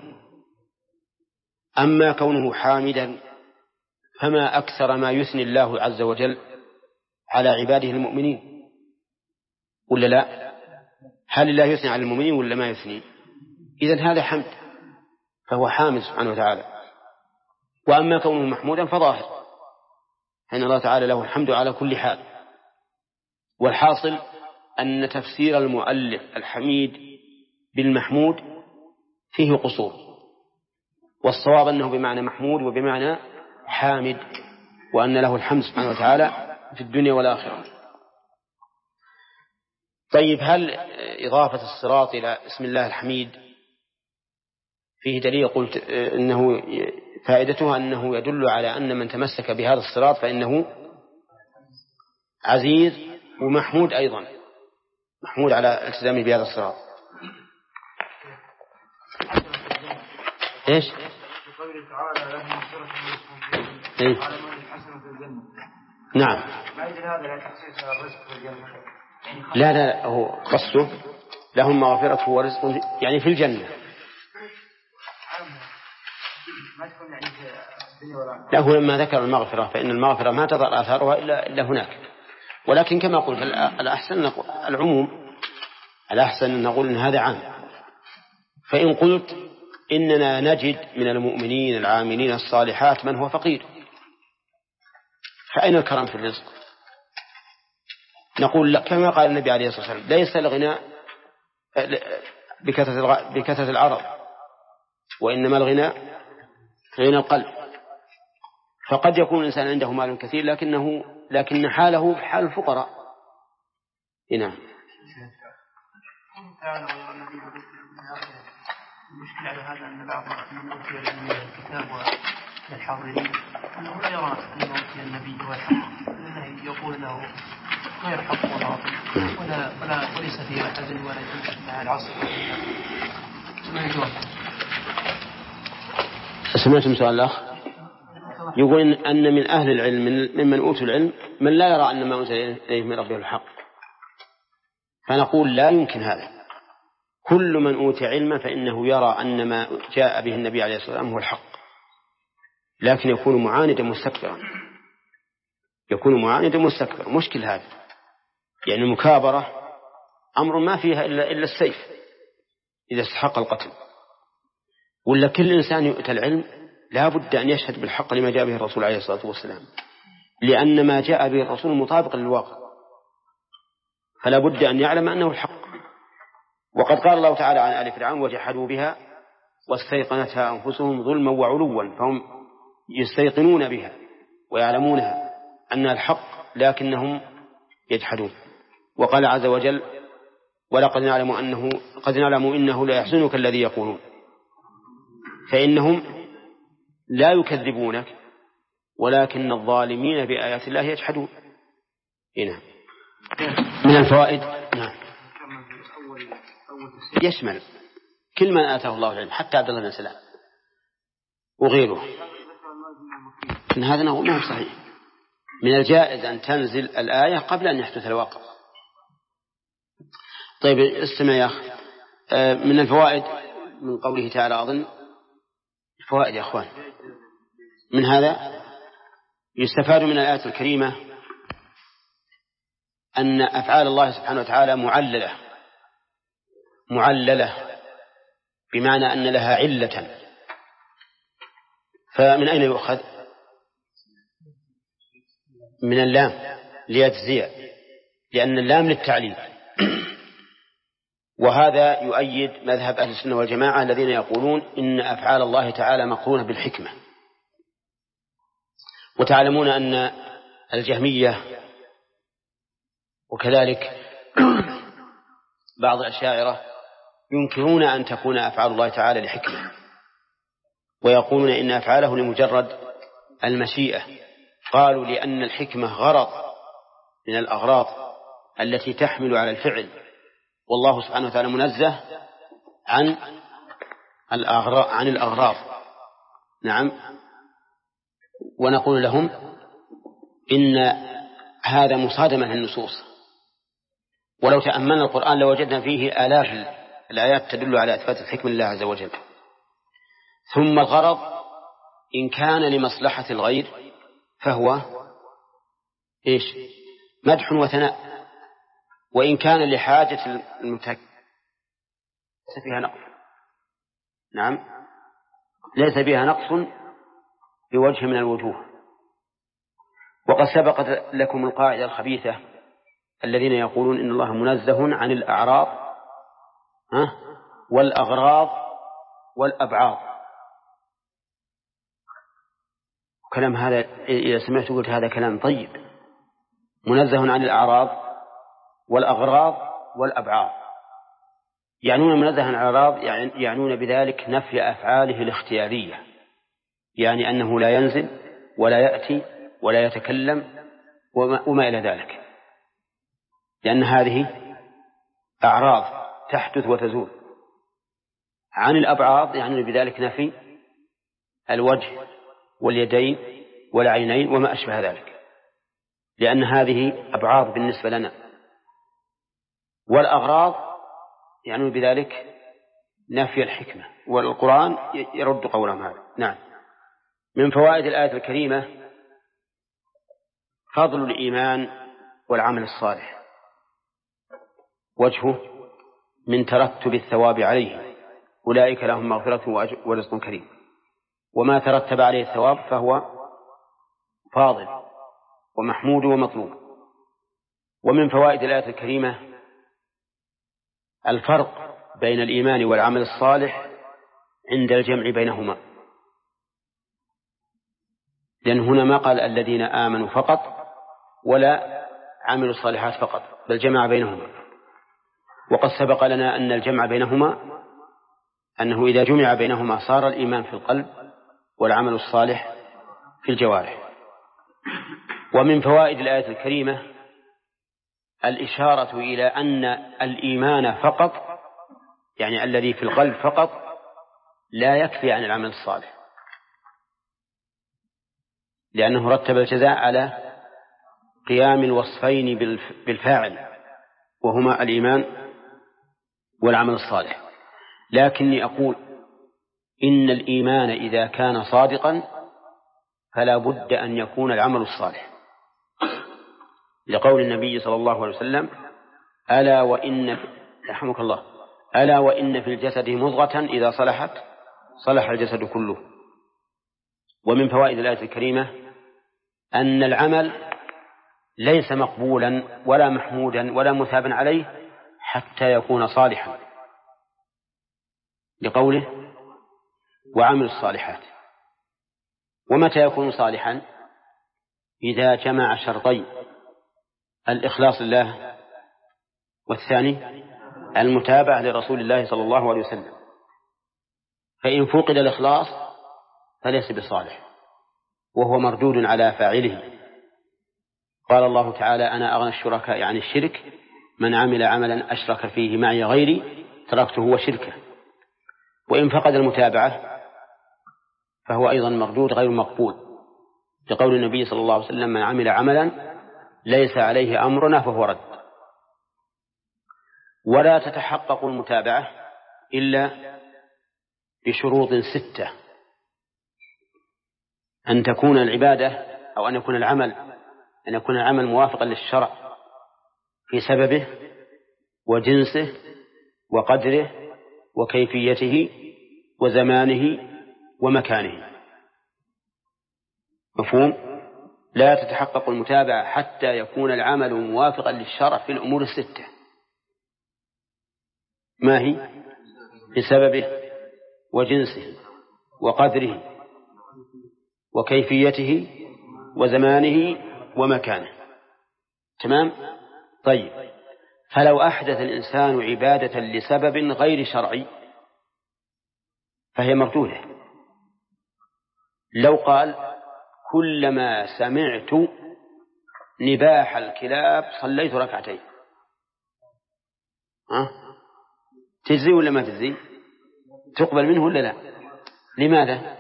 أما كونه حامدا فما أكثر ما يثني الله عز وجل على عباده المؤمنين، ولا لا؟ هل الله يثني على المؤمنين ولا ما يثني؟ إذن هذا حمد، فهو حامد سبحانه وتعالى. وأما كونه محمودا فظاهر أن الله تعالى له الحمد على كل حال. والحاصل أن تفسير المؤلف الحميد بالمحمود فيه قصور، والصواب أنه بمعنى محمود وبمعنى حامد، وأن له الحمد سبحانه وتعالى في الدنيا والآخرة. طيب، هل إضافة الصراط إلى اسم الله الحميد فيه دليل؟ قلت إنه فائدتها أنه يدل على أن من تمسك بهذا الصراط فإنه عزيز ومحمود أيضا، محمود على التزامه بهذا الصراط. إيش؟ قوله تعالى لهم مغفرة إيه؟ على من الحسنة في الجنة. نعم. ما يدل هذا لا تخصيص الرزق في الجنة؟ لا، هو قصده لهم مغفرة ورزق يعني في الجنة. ما تكون يعني في الدنيا ولا؟ لا، هو لما ذكر المغفرة فإن المغفرة ما تظهر آثارها إلا هناك. ولكن كما قلت الأحسن العموم، الأحسن أن نقول إن هذا عام. فإن قلت إننا نجد من المؤمنين العاملين الصالحات من هو فقير، فأين الكرم في الرزق؟ نقول كما قال النبي عليه الصلاة والسلام ليس الغنى بكثرة العرض، وإنما الغنى غنى القلب. فقد يكون الإنسان عنده مال كثير لكن حاله حال الفقراء. نعم. المشكلة على هذا أن بعض من أوتي الكتاب والحاضرين أنه لا يرى أن أوتي النبي هو الحق، لأنه يقول له غير حق ولا وليس فيه أحد ولا يجوز مع العصر. ما يجوز. سمعتم سؤال الأخ يقول أن من أهل العلم ممن أوتوا العلم من لا يرى أن ما أنزل إليه من ربه الحق، فنقول لا يمكن هذا. كل من أوتي علما فإنه يرى أن ما جاء به النبي عليه الصلاة والسلام هو الحق، لكن يكون معاندا مستكبرا، مشكل هذا. يعني المكابرة أمر ما فيها إلا السيف إذا استحق القتل. ولا كل إنسان يؤتى العلم لا بد أن يشهد بالحق لما جاء به الرسول عليه الصلاة والسلام، لأن ما جاء به الرسول مطابق للواقع، فلا بد أن يعلم أنه الحق. وقد قال الله تعالى عن آل فرعون وجحدوا بها واستيقنتها أنفسهم ظلما وعلوا، فهم يستيقنون بها ويعلمونها أنها الحق، لكنهم يجحدون. وقال عز وجل ولقد نعلم إنه لا يحزنك الذي يقولون، فإنهم لا يكذبونك ولكن الظالمين بآيات الله يجحدون. هنا من الفوائد يشمل كل من آتاه الله العلم حتى عبد الله بن سلام وغيره. إن هذا ما هو صحيح. من الجائز أن تنزل الآية قبل أن يحدث الواقع. طيب استمع يا أخي. من الفوائد من قوله تعالى أظن فوائد يا أخوان. من هذا يستفاد من الآية الكريمة أن أفعال الله سبحانه وتعالى معللة بمعنى أن لها علة. فمن أين يؤخذ؟ من اللام ليجزي، لأن اللام للتعليل. وهذا يؤيد مذهب أهل السنة والجماعة الذين يقولون إن أفعال الله تعالى مقرونة بالحكمة. وتعلمون أن الجهمية وكذلك بعض الأشاعرة ينكرون أن تكون أفعال الله تعالى لحكمة، ويقولون إن أفعاله لمجرد المشيئة. قالوا لأن الحكمة غرض من الأغراض التي تحمل على الفعل، والله سبحانه وتعالى منزه عن الأغراض. نعم. ونقول لهم إن هذا مصادمة للنصوص، ولو تأملنا القرآن لوجدنا فيه آلاف الآيات تدل على إثبات الحكمة لله عز وجل. ثم الغرض إن كان لمصلحة الغير فهو مدح وثناء، وإن كان لحاجة المتك ليس فيها نقص. نعم، ليس فيها نقص بوجه من الوجوه. وقد سبقت لكم القاعدة الخبيثة الذين يقولون إن الله منزه عن الأعراض والأغراض والأبعاض. كلام هذا إذا سمعت قلت هذا كلام طيب. منزه عن الأعراض والأغراض والأبعاض، يعنون منزه عن الأعراض يعنون بذلك نفي أفعاله الاختيارية، يعني أنه لا ينزل ولا يأتي ولا يتكلم وما إلى ذلك، لأن هذه أعراض تحدث وتزول. عن الأبعاض يعني بذلك نفي الوجه واليدين والعينين وما أشبه ذلك، لأن هذه أبعاض بالنسبة لنا. والأغراض يعني بذلك نفي الحكمة، والقرآن يرد قولهم هذا. نعم. من فوائد الآية الكريمة فضل الإيمان والعمل الصالح، وجهه من ترتب الثواب عليه، أولئك لهم مغفرة ورزق كريم. وما ترتب عليه الثواب فهو فاضل ومحمود ومطلوب. ومن فوائد الآية الكريمة الفرق بين الإيمان والعمل الصالح عند الجمع بينهما، لأن هنا ما قال الذين آمنوا فقط ولا عملوا الصالحات فقط، بل جمع بينهما. وقد سبق لنا أن الجمع بينهما أنه إذا جمع بينهما صار الإيمان في القلب والعمل الصالح في الجوارح. ومن فوائد الآية الكريمة الإشارة إلى أن الإيمان فقط، يعني الذي في القلب فقط، لا يكفي عن العمل الصالح، لأنه رتب الجزاء على قيام الوصفين بالفاعل وهما الإيمان والعمل الصالح. لكني أقول إن الإيمان إذا كان صادقا فلا بد أن يكون العمل الصالح، لقول النبي صلى الله عليه وسلم ألا وإن رحمك الله ألا وإن في الجسد مضغة إذا صلحت صلح الجسد كله. ومن فوائد الآية الكريمة أن العمل ليس مقبولا ولا محمودا ولا مثابا عليه حتى يكون صالحا، لقوله وعمل الصالحات. ومتى يكون صالحا؟ إذا جمع شرطين: الإخلاص لله، والثاني المتابعة لرسول الله صلى الله عليه وسلم. فإن فقد الإخلاص فليس بصالح، وهو مردود على فاعله. قال الله تعالى: أنا أغنى الشركاء عن الشرك، من عمل عملا أشرك فيه معي غيري تركته وشركه. وإن فقد المتابعة فهو أيضا مردود غير مقبول، لقول النبي صلى الله عليه وسلم: من عمل عملا ليس عليه أمرنا فهو رد. ولا تتحقق المتابعة إلا بشروط 6: أن تكون العبادة أو أن يكون العمل موافقا للشرع في سببه وجنسه وقدره وكيفيته وزمانه ومكانه. مفهوم؟ لا تتحقق المتابعة حتى يكون العمل موافقا للشرع في الأمور 6. ما هي؟ في سببه وجنسه وقدره وكيفيته وزمانه ومكانه. تمام؟ طيب، فلو أحدث الإنسان عبادة لسبب غير شرعي فهي مردودة. لو قال: كلما سمعت نباح الكلاب صليت ركعتين، تجزي ولا ما تجزي؟ تقبل منه ولا لا؟ لماذا؟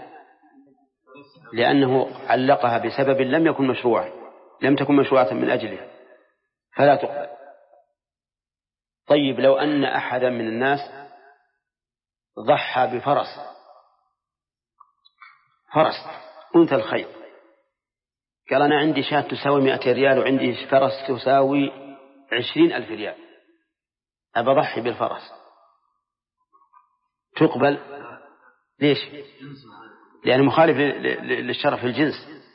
لأنه علقها بسبب لم تكن مشروعة من أجله، فلا تقبل. طيب، لو أن أحدا من الناس ضحى بفرس أنثى الخيل، قال: أنا عندي شاة تساوي 200 ريال وعندي فرس تساوي 20,000 ريال، أبى أضحي بالفرس، تقبل؟ ليش؟ لأنه مخالف للشرع في الجنس.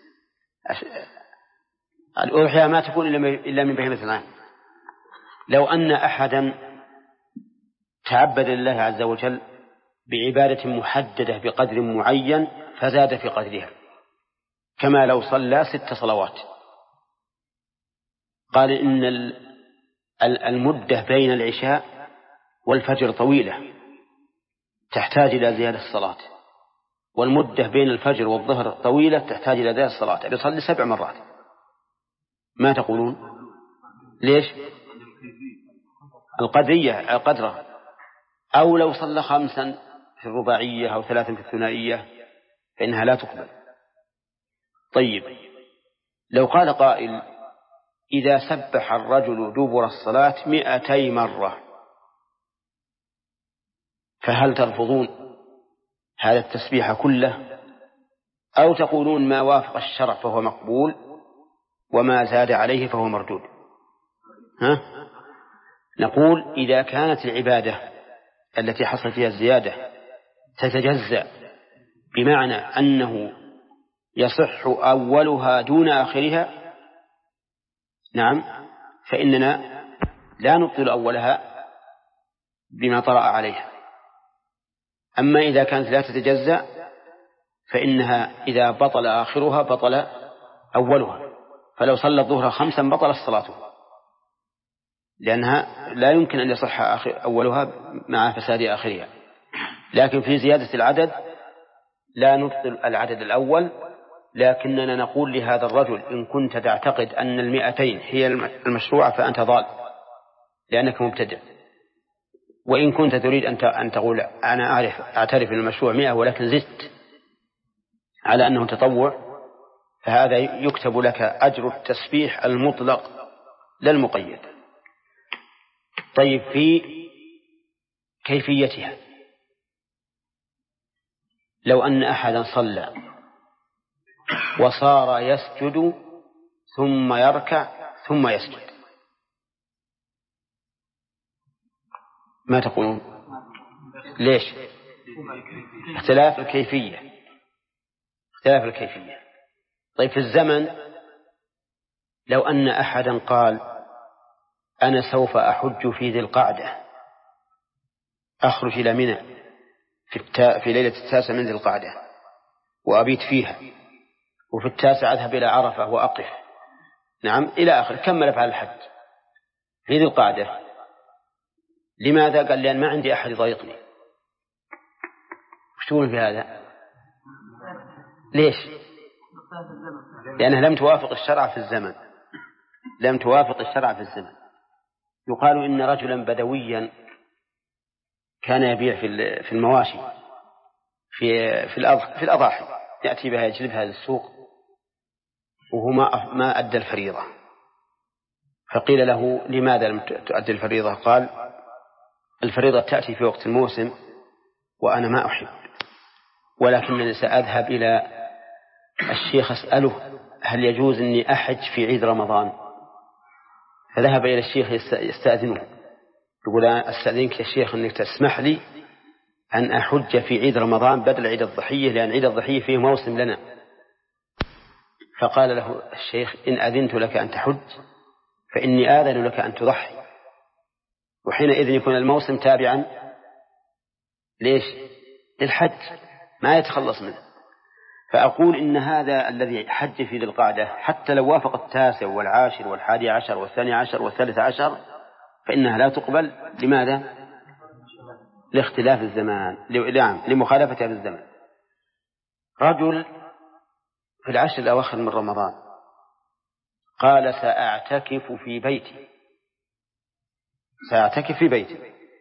الأضحية ما تكون إلا من بهيمة الأنعام. لو أن أحدا تعبد لله عز وجل بعبادة محددة بقدر معين فزاد في قدرها، كما لو صلى 6 صلوات، قال: إن المدة بين العشاء والفجر طويلة تحتاج إلى زيادة الصلاة، والمدة بين الفجر والظهر طويلة تحتاج إلى زيادة الصلاة، يصلي 7 مرات. ما تقولون؟ ليش؟ القدرية قدرها. أو لو صلى 5 في الرباعية أو 3 في الثنائية فإنها لا تقبل. طيب، لو قال قائل: إذا سبح الرجل دبر الصلاة 200 مرة فهل ترفضون هذا التسبيح كله، أو تقولون ما وافق الشرع فهو مقبول وما زاد عليه فهو مردود؟ نقول: إذا كانت العبادة التي حصل فيها الزيادة تتجزأ بمعنى أنه يصح أولها دون آخرها، نعم، فإننا لا نبطل أولها بما طرأ عليها. أما إذا كانت لا تتجزأ فإنها إذا بطل آخرها بطل أولها. فلو صلى الظهر 5 بطلت صلاتها، لأنها لا يمكن أن يصح أولها مع فساد آخرها. لكن في زيادة العدد لا نبطل العدد الأول، لكننا نقول لهذا الرجل: إن كنت تعتقد أن 200 هي المشروعة فأنت ضال لأنك مبتدع، وإن كنت تريد أن تقول: أنا أعترف أن المشروع 100 ولكن زدت على أنه تطوع، فهذا يكتب لك أجر التسبيح المطلق لا المقيد. طيب، في كيفيتها، لو أن أحدا صلى وصار يسجد ثم يركع ثم يسجد، ما تقولون؟ ليش؟ اختلاف الكيفية. طيب، في الزمن، لو أن أحدا قال: أنا سوف أحج في ذي القعدة، أخرج إلى منى في ليلة 9 من ذي القعدة وأبيت فيها، وفي 9 أذهب إلى عرفة وأقف، نعم إلى آخر كمل أفعال الحج في ذي القعدة. لماذا؟ قال لأن ما عندي أحد يضايقني. وش تقول في هذا؟ ليش؟ لأنها لم توافق الشرع في الزمن، لم توافق الشرع في الزمن. يقال إن رجلا بدويا كان يبيع في المواشي في الأضاحي، يأتي بها يجلبها للسوق وهو ما أدى الفريضة، فقيل له لماذا لم تؤدي الفريضة؟ قال الفريضة تأتي في وقت الموسم وأنا ما أحب، ولكنني سأذهب إلى الشيخ أسأله هل يجوز أني أحج في عيد رمضان. فذهب إلى الشيخ يستأذنه، يقول أستأذنك يا شيخ أنك تسمح لي أن أحج في عيد رمضان بدل عيد الضحية، لأن عيد الضحية فيه موسم لنا. فقال له الشيخ إن أذنت لك أن تحج فإني آذن لك أن تضحي، وحينئذ يكون الموسم تابعا ليش؟ للحج، ما يتخلص منه. فأقول إن هذا الذي حج في ذي القعدة حتى لو وافق 9 و10 و11 و12 و13 فإنها لا تقبل. لماذا؟ لاختلاف الزمان، لمخالفتها في الزمن. رجل في 10 الأواخر من رمضان قال سأعتكف في بيتي، سأعتكف في بيتي،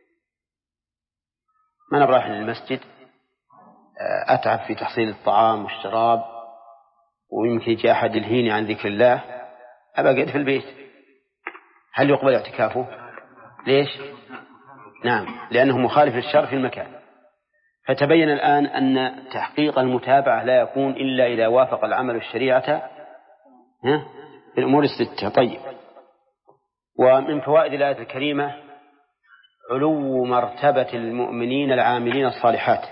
ما أنا برايح للمسجد أتعب في تحصيل الطعام والشراب ويمكن يجي أحد يلهيني عن ذكر الله، أبقى قاعد في البيت. هل يقبل اعتكافه؟ ليش؟ نعم، لأنه مخالف للشرع في المكان. فتبين الآن أن تحقيق المتابعة لا يكون إلا إذا وافق العمل الشريعة في الأمور الستة. طيب، ومن فوائد الآية الكريمة علو مرتبة المؤمنين العاملين الصالحات،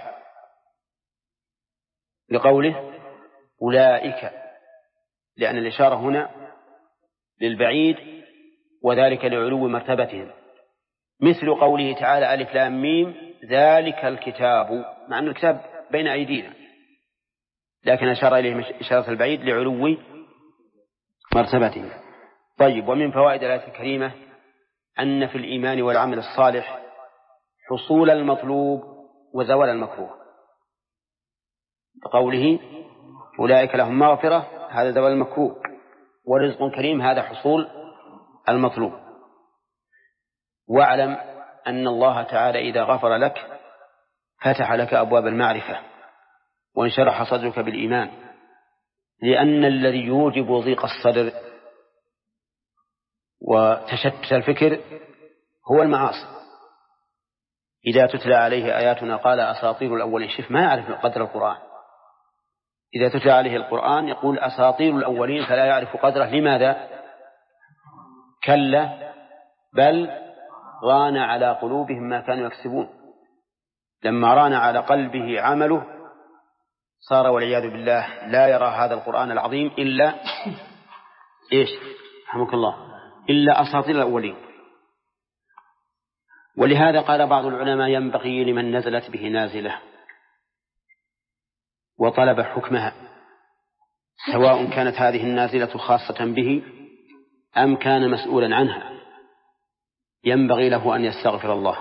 لقوله أولئك، لأن الإشارة هنا للبعيد وذلك لعلو مرتبتهم، مثل قوله تعالى ألف لام ميم ذلك الكتاب، مع أن الكتاب بين أيدينا لكن أشار إليه إشارة البعيد لعلو مرتبتهم. طيب، ومن فوائد الآية الكريمة أن في الإيمان والعمل الصالح حصول المطلوب وزوال المكروه، بقوله أولئك لهم مغفرة هذا زوال المكروه، ورزق كريم هذا حصول المطلوب. واعلم أن الله تعالى إذا غفر لك فتح لك أبواب المعرفة وانشرح صدرك بالإيمان، لأن الذي يوجب ضيق الصدر وتشتت الفكر هو المعاصي. إذا تتلى عليه آياتنا قال أساطير الأولين، شف ما يعرف قدر القرآن. إذا تتلى عليه القرآن يقول أساطير الأولين فلا يعرف قدره. لماذا؟ كلا بل ران على قلوبهم ما كانوا يكسبون. لما ران على قلبه عمله صار والعياذ بالله لا يرى هذا القرآن العظيم إلا إيش؟ رحمك الله، إلا أساطير الأولين. ولهذا قال بعض العلماء ينبغي لمن نزلت به نازلة وطلب حكمها، سواء كانت هذه النازلة خاصة به أم كان مسؤولا عنها، ينبغي له أن يستغفر الله.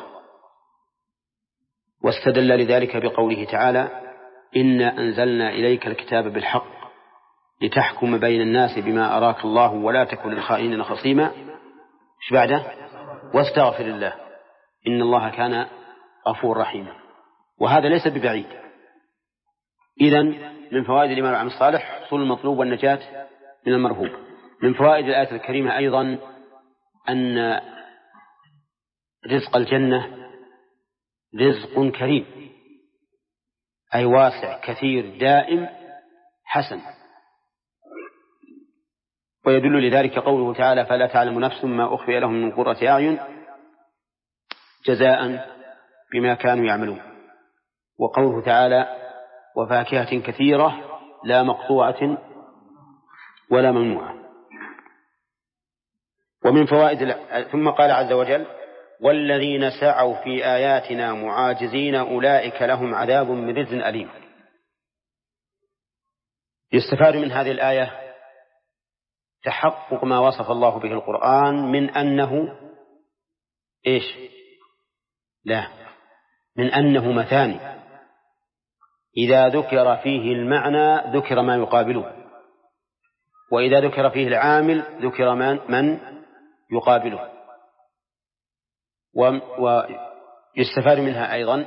واستدل لذلك بقوله تعالى إنا أنزلنا إليك الكتاب بالحق لتحكم بين الناس بما أراك الله ولا تكن للخائنين خصيما. ايش بعده؟ واستغفر الله إن الله كان غفور رحيما. وهذا ليس ببعيد. إذن من فوائد الإيمان والعمل الصالح حصول المطلوب والنجاة من المرهوب. من فوائد الآية الكريمة أيضا أن رزق الجنة رزق كريم، أي واسع كثير دائم حسن. ويدل لذلك قوله تعالى فلا تعلم نفس ما أخفي لهم من قرة أعين جزاء بما كانوا يعملون. وقوله تعالى وفاكهة كثيرة لا مقطوعة ولا ممنوعة. ومن فوائد ثم قال عز وجل والذين سعوا في آياتنا معاجزين أولئك لهم عذاب من رجز أليم. يستفاد من هذه الآية تحقق ما وصف الله به القرآن من أنه إيش؟ لا، من أنه مثاني، إذا ذكر فيه المعنى ذكر ما يقابله، وإذا ذكر فيه العامل ذكر من يقابله. ويستفاد منها أيضا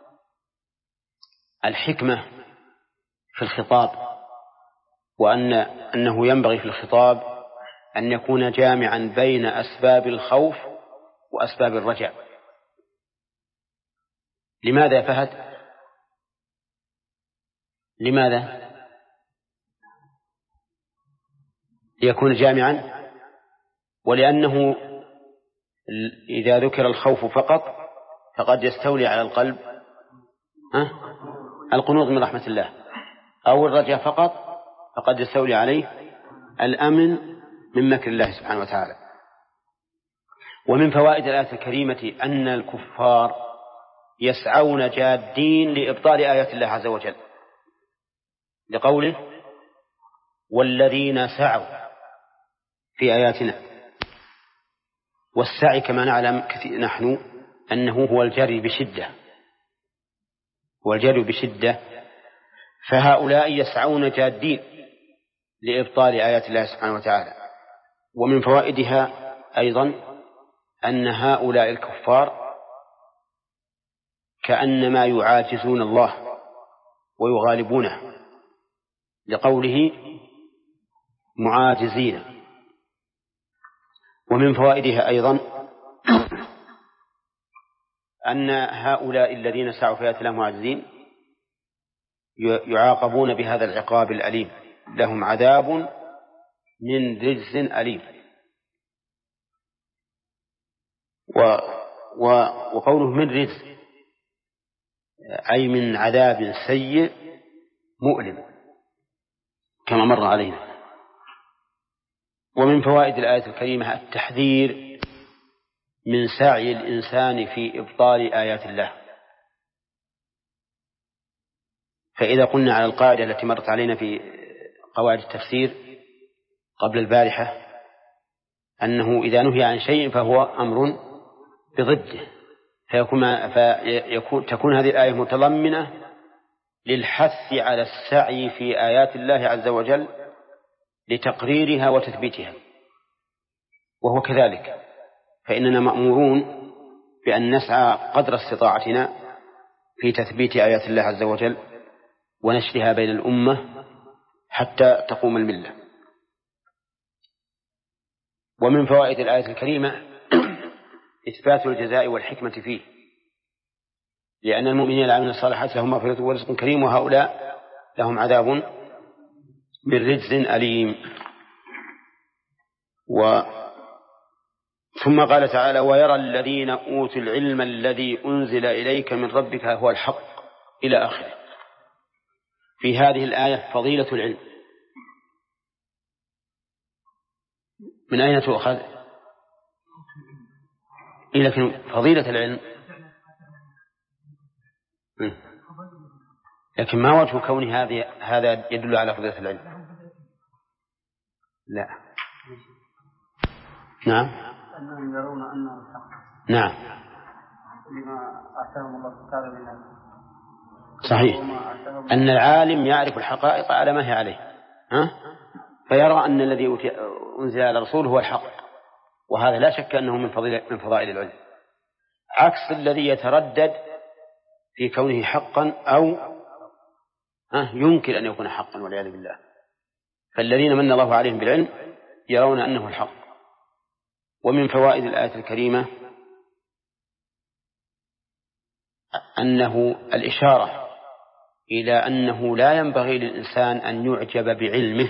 الحكمة في الخطاب، وأنه ينبغي في الخطاب أن يكون جامعا بين أسباب الخوف وأسباب الرجاء. لماذا يا فهد؟ لماذا؟ ليكون جامعا، ولأنه إذا ذكر الخوف فقط فقد يستولي على القلب القنوط من رحمة الله، أو الرجاء فقط فقد يستولي عليه الأمن من مكر الله سبحانه وتعالى. ومن فوائد الآية الكريمة أن الكفار يسعون جادين لإبطال آيات الله عز وجل، لقوله والذين سعوا في آياتنا. والسعي كما نعلم نحن أنه هو الجري بشدة، والجري بشدة، فهؤلاء يسعون جادين لإبطال آيات الله سبحانه وتعالى. ومن فوائدها أيضا أن هؤلاء الكفار كأنما يعاجزون الله ويغالبونه، لقوله معاجزين. ومن فوائدها أيضا أن هؤلاء الذين سعوا في آيات الله معاجزين يعاقبون بهذا العقاب الأليم، لهم عذاب من رجز أليم. وقوله من رجز أي من عذاب سيء مؤلم كما مر علينا. ومن فوائد الآية الكريمة التحذير من سعي الإنسان في إبطال آيات الله. فإذا قلنا على القاعدة التي مرت علينا في قواعد التفسير قبل البارحة أنه إذا نهي عن شيء فهو أمر بضده، تكون هذه الآية متضمنة للحث على السعي في آيات الله عز وجل لتقريرها وتثبيتها، وهو كذلك، فإننا مأمورون بأن نسعى قدر استطاعتنا في تثبيت آيات الله عز وجل ونشرها بين الأمة حتى تقوم الملة. ومن فوائد الآية الكريمة إثبات الجزاء والحكمة فيه، لأن المؤمنين العاملين الصالحات لهم مغفرة ورزق كريم، وهؤلاء لهم عذاب من رجز أليم. ثم قال تعالى ويرى الذين أوتوا العلم الذي أنزل إليك من ربك هو الحق إلى آخره. في هذه الآية فضيلة العلم من أين تؤخذ؟ لكن فضيلة العلم، لكن ما وجه كون هذا يدل على فضيلة العلم؟ لا. نعم. أنهم يرون أنه الحق. نعم. لما آتاهم الله تعالى من صحيح. أن العالم يعرف الحقائق على ما هي عليه، فيرى أن الذي أنزل على الرسول هو الحق، وهذا لا شك أنه من فضائل العلم، عكس الذي يتردد في كونه حقا أو يمكن أن يكون حقا والعياذ بالله. فالذين من الله عليهم بالعلم يرون أنه الحق. ومن فوائد الآية الكريمة أنه الإشارة إلى أنه لا ينبغي للإنسان أن يعجب بعلمه.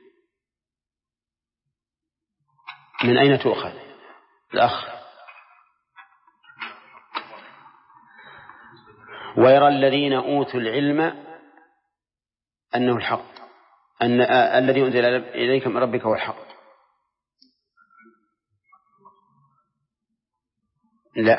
من أين تؤخذ الأخ؟ ويرى الذين أوتوا العلم أنه الحق، أن الذي أنزل إليك من ربك هو الحق. لا.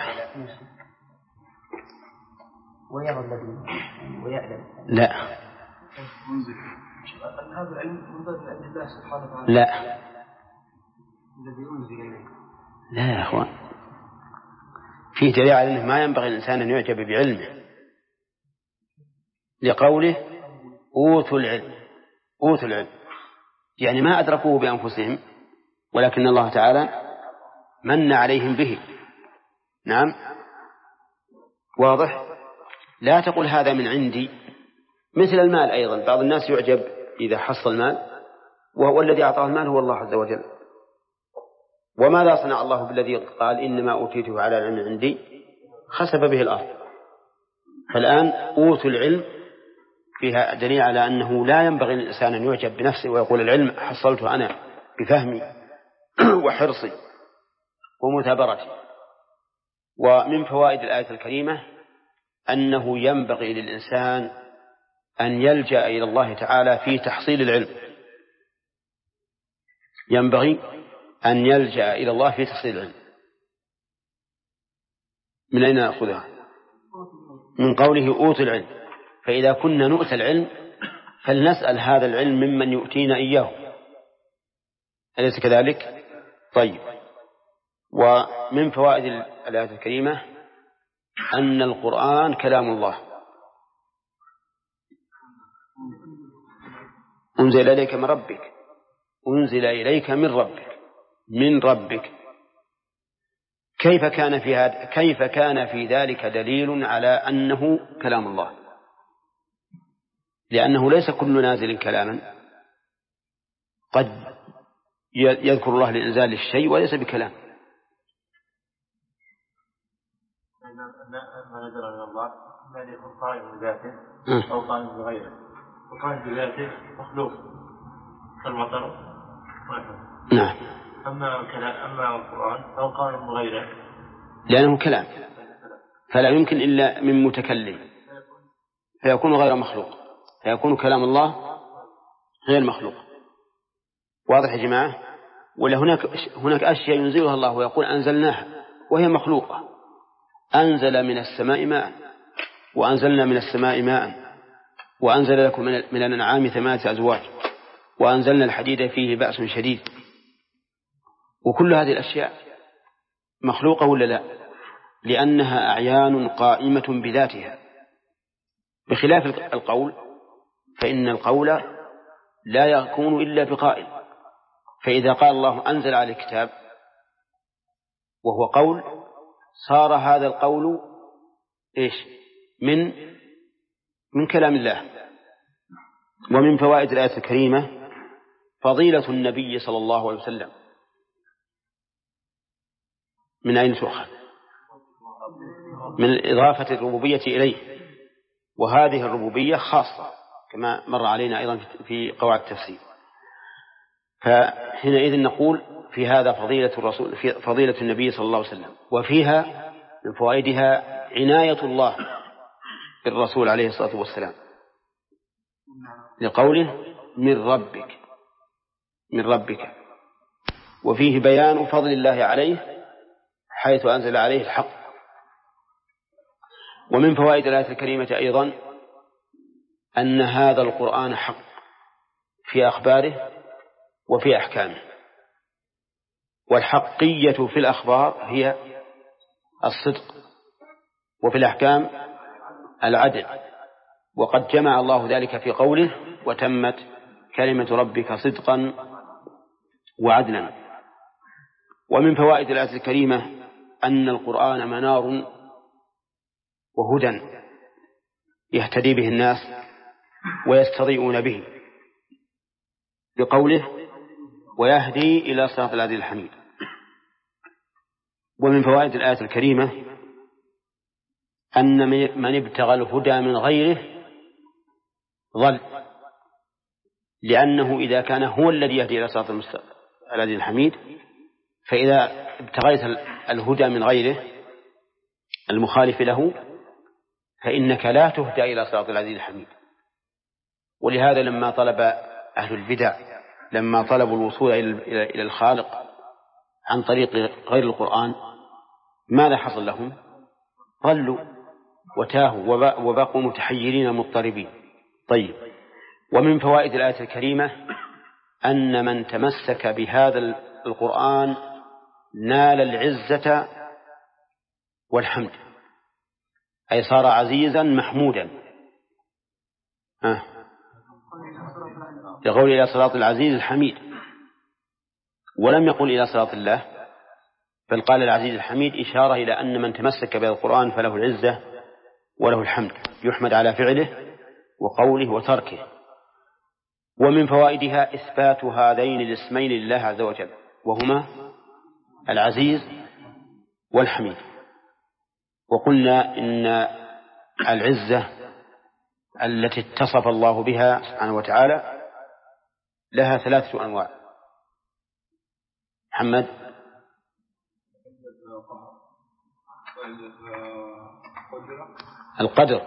ويرى الذين ويعلم. لا. هذا العلم من باب الله سبحانه وتعالى. لا. لا يا أخوان، فيه دليل على أنه ما ينبغي الإنسان أن يعجب بعلمه، لقوله أوتوا العلم. أوتوا العلم يعني ما أدركوه بأنفسهم، ولكن الله تعالى من عليهم به. نعم، واضح. لا تقل هذا من عندي، مثل المال أيضا، بعض الناس يعجب إذا حصل المال وهو الذي أعطاه المال هو الله عز وجل. وماذا صنع الله بالذي قال إنما أوتيته على علم عندي؟ خسف به الأرض. فالآن أوتوا العلم فيها دليل على أنه لا ينبغي للإنسان أن يعجب بنفسه ويقول العلم حصلته أنا بفهمي وحرصي ومثابرتي. ومن فوائد الآية الكريمة أنه ينبغي للإنسان أن يلجأ إلى الله تعالى في تحصيل العلم. ينبغي أن يلجأ إلى الله في تحصيل العلم. من أين نأخذها؟ من قوله أوتوا العلم. فإذا كنا نؤتى العلم فلنسأل هذا العلم ممن يؤتينا إياه، أليس كذلك؟ طيب. ومن فوائد الآية الكريمة أن القرآن كلام الله، أنزل إليك من ربك، أنزل إليك من ربك. كيف كان في ذلك دليل على أنه كلام الله؟ لأنه ليس كل نازل كلاما، قد يذكر الله لإنزال الشيء وليس بكلام. ما نزل من الله ما يكون قائم بذاته أو قائم بغيره، وقائم بذاته مخلوق كالمطر. نعم. أما القرآن فهو قائم بغيره لأنه كلام، فلا يمكن إلا من متكلم، فيكون غير مخلوق، فيكون كلام الله غير مخلوق. واضح يا جماعة؟ ولا هناك أشياء ينزلها الله ويقول أنزلناها وهي مخلوقة. أنزل من السماء ماء، وأنزلنا من السماء ماء، وأنزل لكم من الأنعام 8 أزواج، وأنزلنا الحديد فيه بأس شديد. وكل هذه الأشياء مخلوقة ولا لا؟ لأنها أعيان قائمة بذاتها، بخلاف القول، فإن القول لا يكون إلا بقائل. فإذا قال الله أنزل على الكتاب وهو قول، صار هذا القول إيش؟ من كلام الله. ومن فوائد الآية الكريمة فضيلة النبي صلى الله عليه وسلم. من أين تؤخذ؟ من إضافة الربوبية إليه، وهذه الربوبية خاصة كما مر علينا أيضا في قواعد التفسير. فحينئذ نقول في هذا فضيلة النبي صلى الله عليه وسلم. وفيها من فوائدها عناية الله بالرسول عليه الصلاة والسلام، لقوله من ربك. وفيه بيان فضل الله عليه حيث أنزل عليه الحق. ومن فوائد الآية الكريمة أيضا أن هذا القرآن حق في أخباره وفي أحكامه. والحقية في الأخبار هي الصدق، وفي الأحكام العدل. وقد جمع الله ذلك في قوله وتمت كلمة ربك صدقا وعدلا. ومن فوائد الآية الكريمة أن القرآن منار وهدى يهتدي به الناس ويستضيئون به، بقوله ويهدي إلى صراط العزيز الحميد. ومن فوائد الآية الكريمة أن من ابتغى الهدى من غيره ضل، لأنه إذا كان هو الذي يهدي إلى صراط العزيز الحميد، فإذا ابتغيت الهدى من غيره المخالف له فإنك لا تهدى إلى صراط العزيز الحميد. ولهذا لما طلب أهل البدع لما طلبوا الوصول إلى الخالق عن طريق غير القرآن ماذا حصل لهم؟ ضلوا وتاهوا وبقوا متحيرين مضطربين. طيب. ومن فوائد الآية الكريمة أن من تمسك بهذا القرآن نال العزة والحمد، أي صار عزيزا محمودا. يقول إلى صراط العزيز الحميد، ولم يقل إلى صراط الله، بل قال العزيز الحميد إشارة إلى أن من تمسك بالقرآن فله العزة وله الحمد، يحمد على فعله وقوله وتركه. ومن فوائدها إثبات هذين الاسمين لله عز وجل، وهما العزيز والحميد. وقلنا إن العزة التي اتصف الله بها سبحانه وتعالى لها 3 أنواع. محمد. القدر.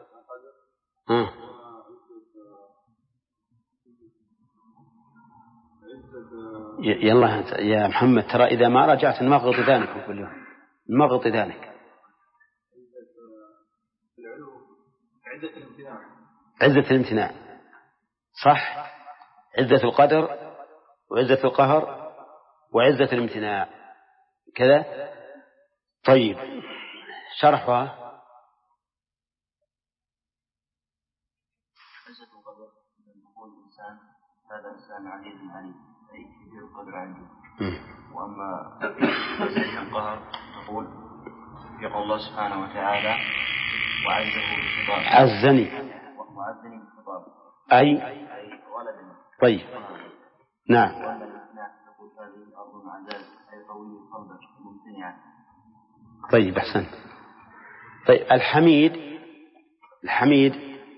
يلا يا محمد، ترى إذا ما رجعت نمغط ذانك كل يوم، نمغط ذانك. عزة الامتناع، صح. عزة القدر وعزة القهر وعزة الامتناع كذا. طيب، شرحها. عزة القدر يقول الإنسان هذا إنسان عزيز عليم، أي كبير القدر عنده. وأما عزة القهر تقول يقول الله سبحانه وتعالى وعزه بالخطاب، عزني وعزني بالخطاب أي ولدني. طيب، نعم. وأما الامتناع تقول هذه الأرض عزاز، أي قوي القلب ممتنعا. طيب، أحسنت. طيب، الحميد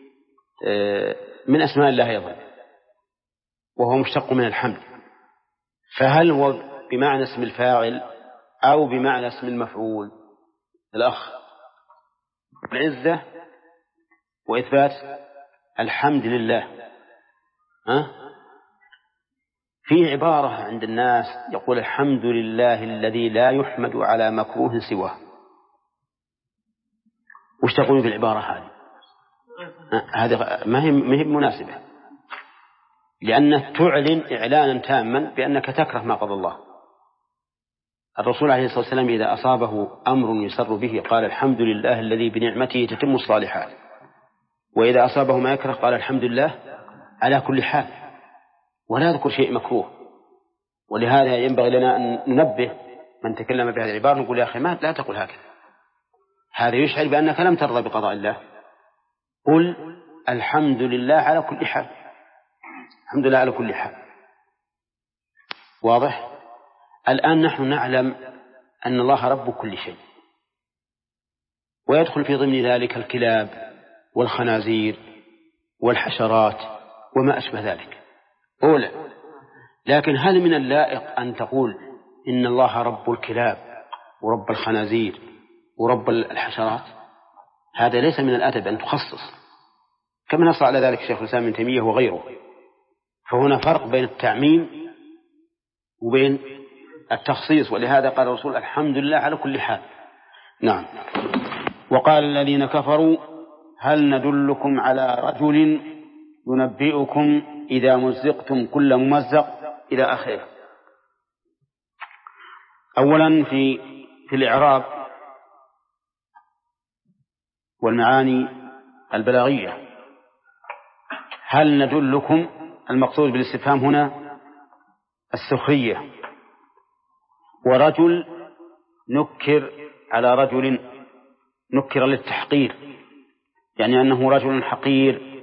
من أسماء الله أيضا، وهو مشتق من الحمد، فهل هو بمعنى اسم الفاعل أو بمعنى اسم المفعول؟ الأخ، العزة وإثبات الحمد لله. في عبارة عند الناس يقول الحمد لله الذي لا يحمد على مكروه سواه. وش تقول بالعبارة هذه ما هي مناسبة، لأنه تعلن إعلانا تاما بأنك تكره ما قضى الله. الرسول عليه الصلاة والسلام إذا أصابه أمر يسر به قال الحمد لله الذي بنعمته تتم الصالحات، وإذا أصابه ما يكره قال الحمد لله على كل حال، ولا يذكر شيء مكروه. ولهذا ينبغي لنا أن ننبه من تكلم بهذه العبارة، نقول يا أخي لا تقول هكذا، هذا يشعر بأنك لم ترضى بقضاء الله. قل الحمد لله على كل حال، الحمد لله على كل حال. واضح؟ الآن نحن نعلم أن الله رب كل شيء، ويدخل في ضمن ذلك الكلاب والخنازير والحشرات وما أشبه ذلك. أولى، لكن هل من اللائق أن تقول إن الله رب الكلاب ورب الخنازير ورب الحشرات؟ هذا ليس من الأدب أن تخصص، كما نص على ذلك الشيخ الإسلام ابن تيمية وغيره. فهنا فرق بين التعميم وبين التخصيص، ولهذا قال الرسول الحمد لله على كل حال. نعم. وقال الذين كفروا هل ندلكم على رجل ينبئكم إذا مزقتم كل ممزق إلى آخره. أولا في الإعراب والمعاني البلاغية، هل ندلكم، المقصود بالاستفهام هنا السخرية، ورجل نكر على رجل، نكر للتحقير، يعني أنه رجل حقير،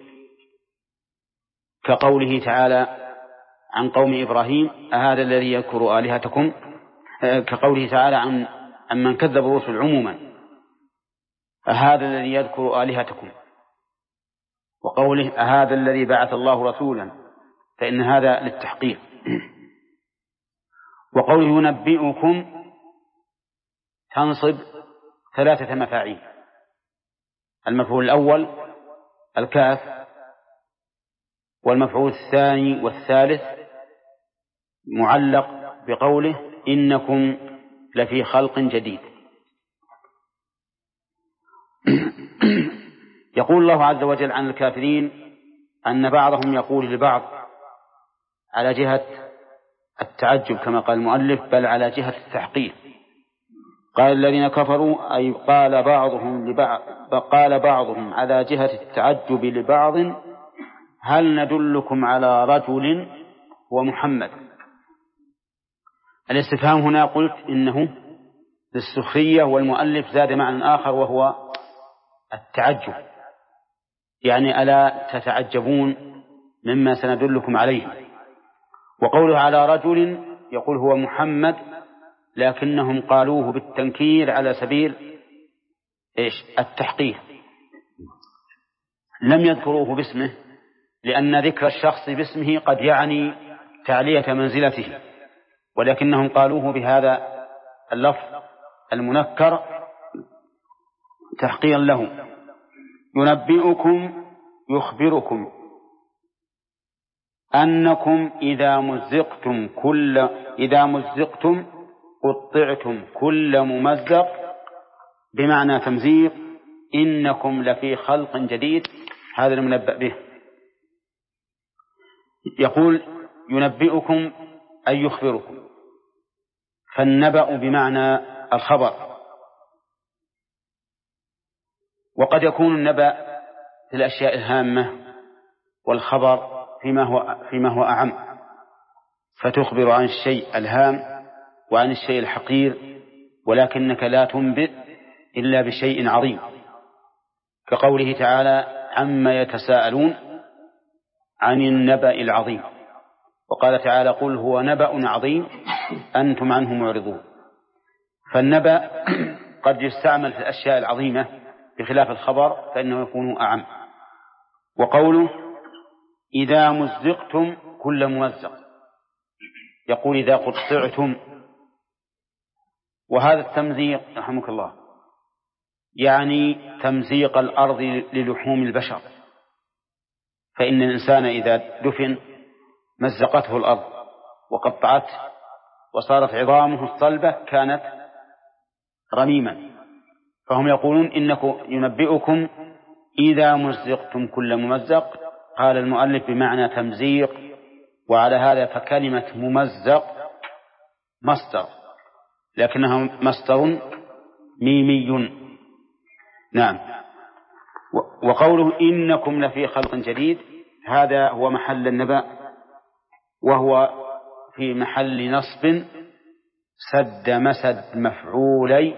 كقوله تعالى عن قوم إبراهيم أهذا الذي يذكر آلهتكم، كقوله تعالى عن من كذب الرسل عموما أهذا الذي يذكر آلهتكم، وقوله أهذا الذي بعث الله رسولا، فإن هذا للتحقير. وقوله ينبئكم تنصب 3 مفاعيل، المفعول الأول الكاف، والمفعول الثاني والثالث معلق بقوله إنكم لفي خلق جديد. يقول الله عز وجل عن الكافرين أن بعضهم يقول لبعض على جهة التعجب كما قال المؤلف، بل على جهة التحقير. قال الذين كفروا أي قال بعضهم على جهة التعجب لبعض: هل ندلكم على رجل ومحمد. الاستفهام هنا قلت إنه للسخرية، والمؤلف زاد معنى آخر وهو التعجب، يعني ألا تتعجبون مما سندلكم عليه. وقوله على رجل يقول هو محمد، لكنهم قالوه بالتنكير على سبيل التحقير، لم يذكروه باسمه، لأن ذكر الشخص باسمه قد يعني تعلية منزلته، ولكنهم قالوه بهذا اللفظ المنكر تحقيرا له. ينبئكم يخبركم أنكم إذا مزقتم قطعتم كل ممزق، بمعنى تمزيق، إنكم لفي خلق جديد، هذا المنبأ به. يقول ينبئكم أي يخبركم، فالنبأ بمعنى الخبر، وقد يكون النبأ في الأشياء الهامة والخبر فيما هو أعم، فتخبر عن الشيء الهام وعن الشيء الحقير، ولكنك لا تنبئ إلا بشيء عظيم، كقوله تعالى: عما يتساءلون عن النبأ العظيم. وقال تعالى: قل هو نبأ عظيم أنتم عنه معرضون. فالنبأ قد يستعمل في الأشياء العظيمة بخلاف الخبر، فإنه يكون أعم. وقوله إذا مزقتم كل ممزق، يقول إذا قطعتم، وهذا التمزيق رحمك الله يعني تمزيق الأرض للحوم البشر، فإن الإنسان إذا دفن مزقته الأرض وقطعته وصارت عظامه الصلبة كانت رميما، فهم يقولون إنكم ينبئكم إذا مزقتم كل ممزق. قال المؤلف بمعنى تمزيق، وعلى هذا فكلمة ممزق مصدر، لكنها مصدر ميمي. نعم. وقوله إنكم لفي خلق جديد، هذا هو محل النبأ، وهو في محل نصب سد مسد مفعولي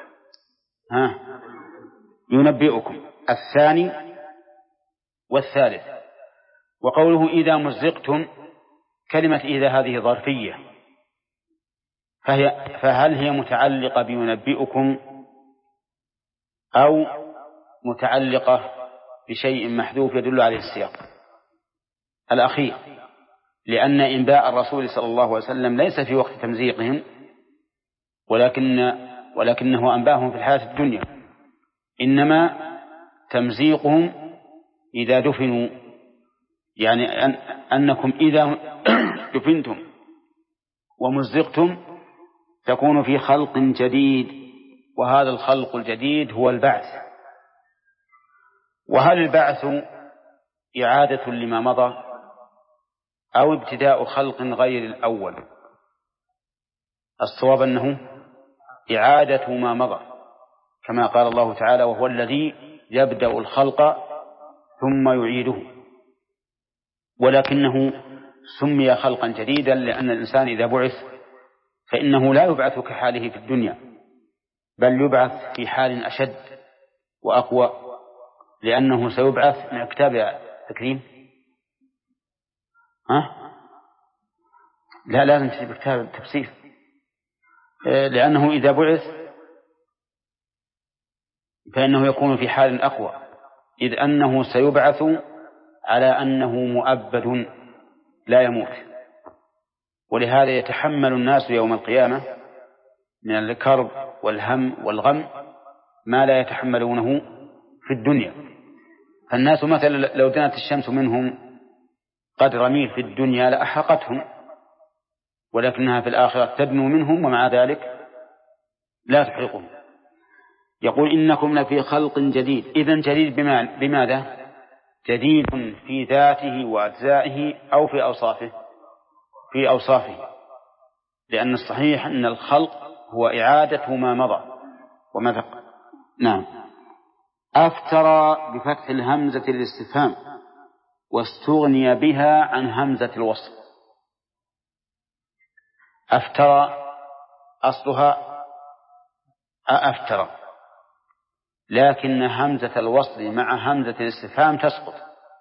ينبئكم الثاني والثالث. وقوله إذا مزقتم، كلمة إذا هذه ظرفية، فهل هي متعلقة بينبئكم أو متعلقة بشيء محذوف يدل عليه السياق الأخير، لأن إنباء الرسول صلى الله عليه وسلم ليس في وقت تمزيقهم، ولكنه أنباهم في الحياة الدنيا، إنما تمزيقهم إذا دفنوا، يعني أنكم إذا دفنتم ومزقتم تكون في خلق جديد، وهذا الخلق الجديد هو البعث. وهل البعث إعادة لما مضى أو ابتداء خلق غير الأول؟ الصواب أنه إعادة ما مضى، كما قال الله تعالى: وهو الذي يبدأ الخلق ثم يعيده. ولكنه سمي خلقا جديدا لأن الإنسان إذا بعث فإنه لا يبعث كحاله في الدنيا، بل يبعث في حال أشد وأقوى، لأنه سيبعث من كتاب تكريم. لا لازم تجيب كتاب التفسير، لأنه إذا بعث فإنه يكون في حال أقوى، إذ أنه سيبعث على أنه مؤبد لا يموت. ولهذا يتحمل الناس يوم القيامة من الكرب والهم والغم ما لا يتحملونه في الدنيا. فالناس مثلا لو دنت الشمس منهم قدر ميل في الدنيا لأحرقتهم، ولكنها في الآخرة تدنو منهم ومع ذلك لا تحرقهم. يقول إنكم لفي خلق جديد. إذن جديد بماذا؟ جديد في ذاته وأجزائه أو في أوصافه؟ في أوصافه، لأن الصحيح أن الخلق هو إعادة ما مضى وما ثق. نعم. أفترى بفتح الهمزة للاستفهام واستغني بها عن همزة الوصل. أفترى أصلها أفترى، لكن همزة الوصل مع همزة الاستفهام تسقط.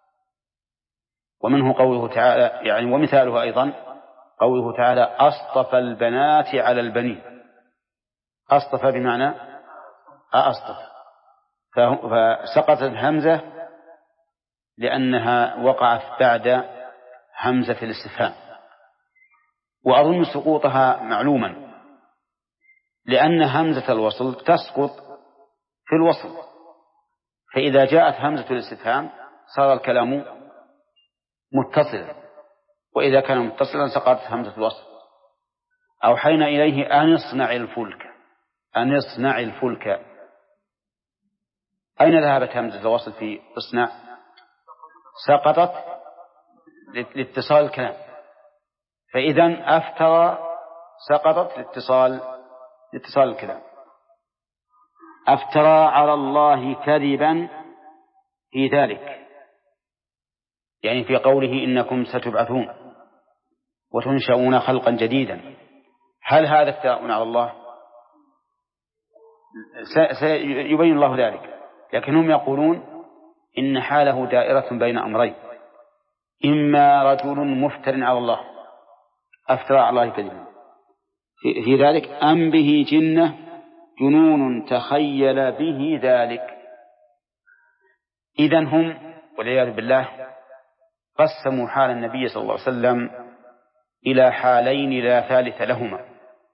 ومنه قوله تعالى، يعني ومثاله أيضا قوله تعالى أصطفى البنات على البنين. أصطفى بمعنى أصطفى، فسقطت الهمزة لأنها وقعت بعد همزة الاستفهام. وأظن سقوطها معلوما، لأن همزة الوصل تسقط في الوصل، فإذا جاءت همزة الاستفهام صار الكلام متصلا، وإذا كان متصلا سقطت همزة الوصل. أوحينا إليه أن اصنع الفلك، أن اصنع الفلك. أين ذهبت همزة الوصل في اصنع؟ سقطت لاتصال الكلام، فإذا أفترى سقطت لاتصال الكلام. أفترى على الله كذبا في ذلك، يعني في قوله إنكم ستبعثون وتنشؤون خلقا جديدا. هل هذا افتراء على الله؟ سيبين الله ذلك، لكنهم يقولون إن حاله دائرة بين أمرين: إما رجل مفتر على الله أفترى على الله كذبا في ذلك، أم به جنة جنون تخيل به ذلك. إذن هم والعياذ بالله قسموا حال النبي صلى الله عليه وسلم إلى حالين لا ثالث لهما،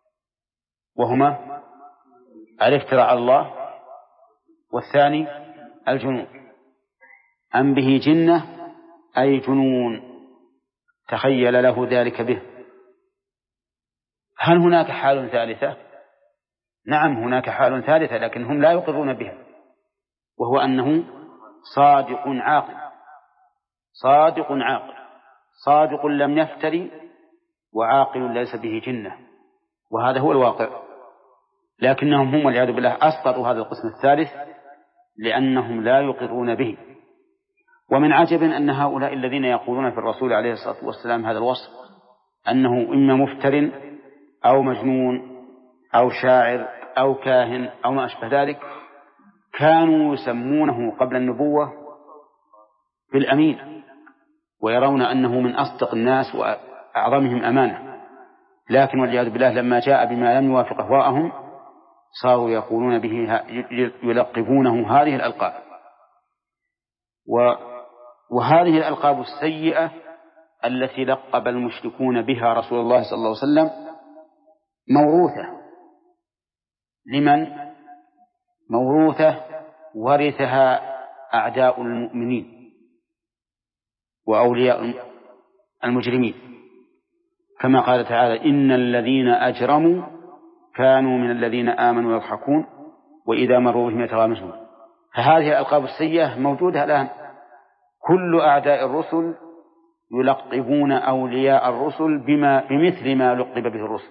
وهما الافتراء على الله، والثاني الجنون. أم به جنة أي جنون تخيل له ذلك به. هل هناك حال ثالثة؟ نعم هناك حال ثالثة، لكن هم لا يقرون بها، وهو أنه صادق عاقل. صادق عاقل، صادق لم يفتري، وعاقل ليس به جنة، وهذا هو الواقع. لكنهم هم والعياذ بالله أسقطوا هذا القسم الثالث لأنهم لا يقرون به. ومن عجب أن هؤلاء الذين يقولون في الرسول عليه الصلاة والسلام هذا الوصف، أنه إما مفتر أو مجنون أو شاعر أو كاهن أو ما أشبه ذلك، كانوا يسمونه قبل النبوة بالأمين، ويرون أنه من أصدق الناس وأعظمهم أمانة. لكن والعياذ بالله لما جاء بما لم يوافق أهواءهم صاروا يقولون به، يلقبونه هذه الألقاب. وهذه الألقاب السيئة التي لقب المشركون بها رسول الله صلى الله عليه وسلم موروثة. لمن؟ موروثة ورثها أعداء المؤمنين وأولياء المجرمين، كما قال تعالى: إن الذين أجرموا كانوا من الذين آمنوا يضحكون وإذا مروا بهم يتغامزون. فهذه الألقاب السيئة موجودة الآن. كل أعداء الرسل يلقبون أولياء الرسل بمثل ما لقب به الرسل.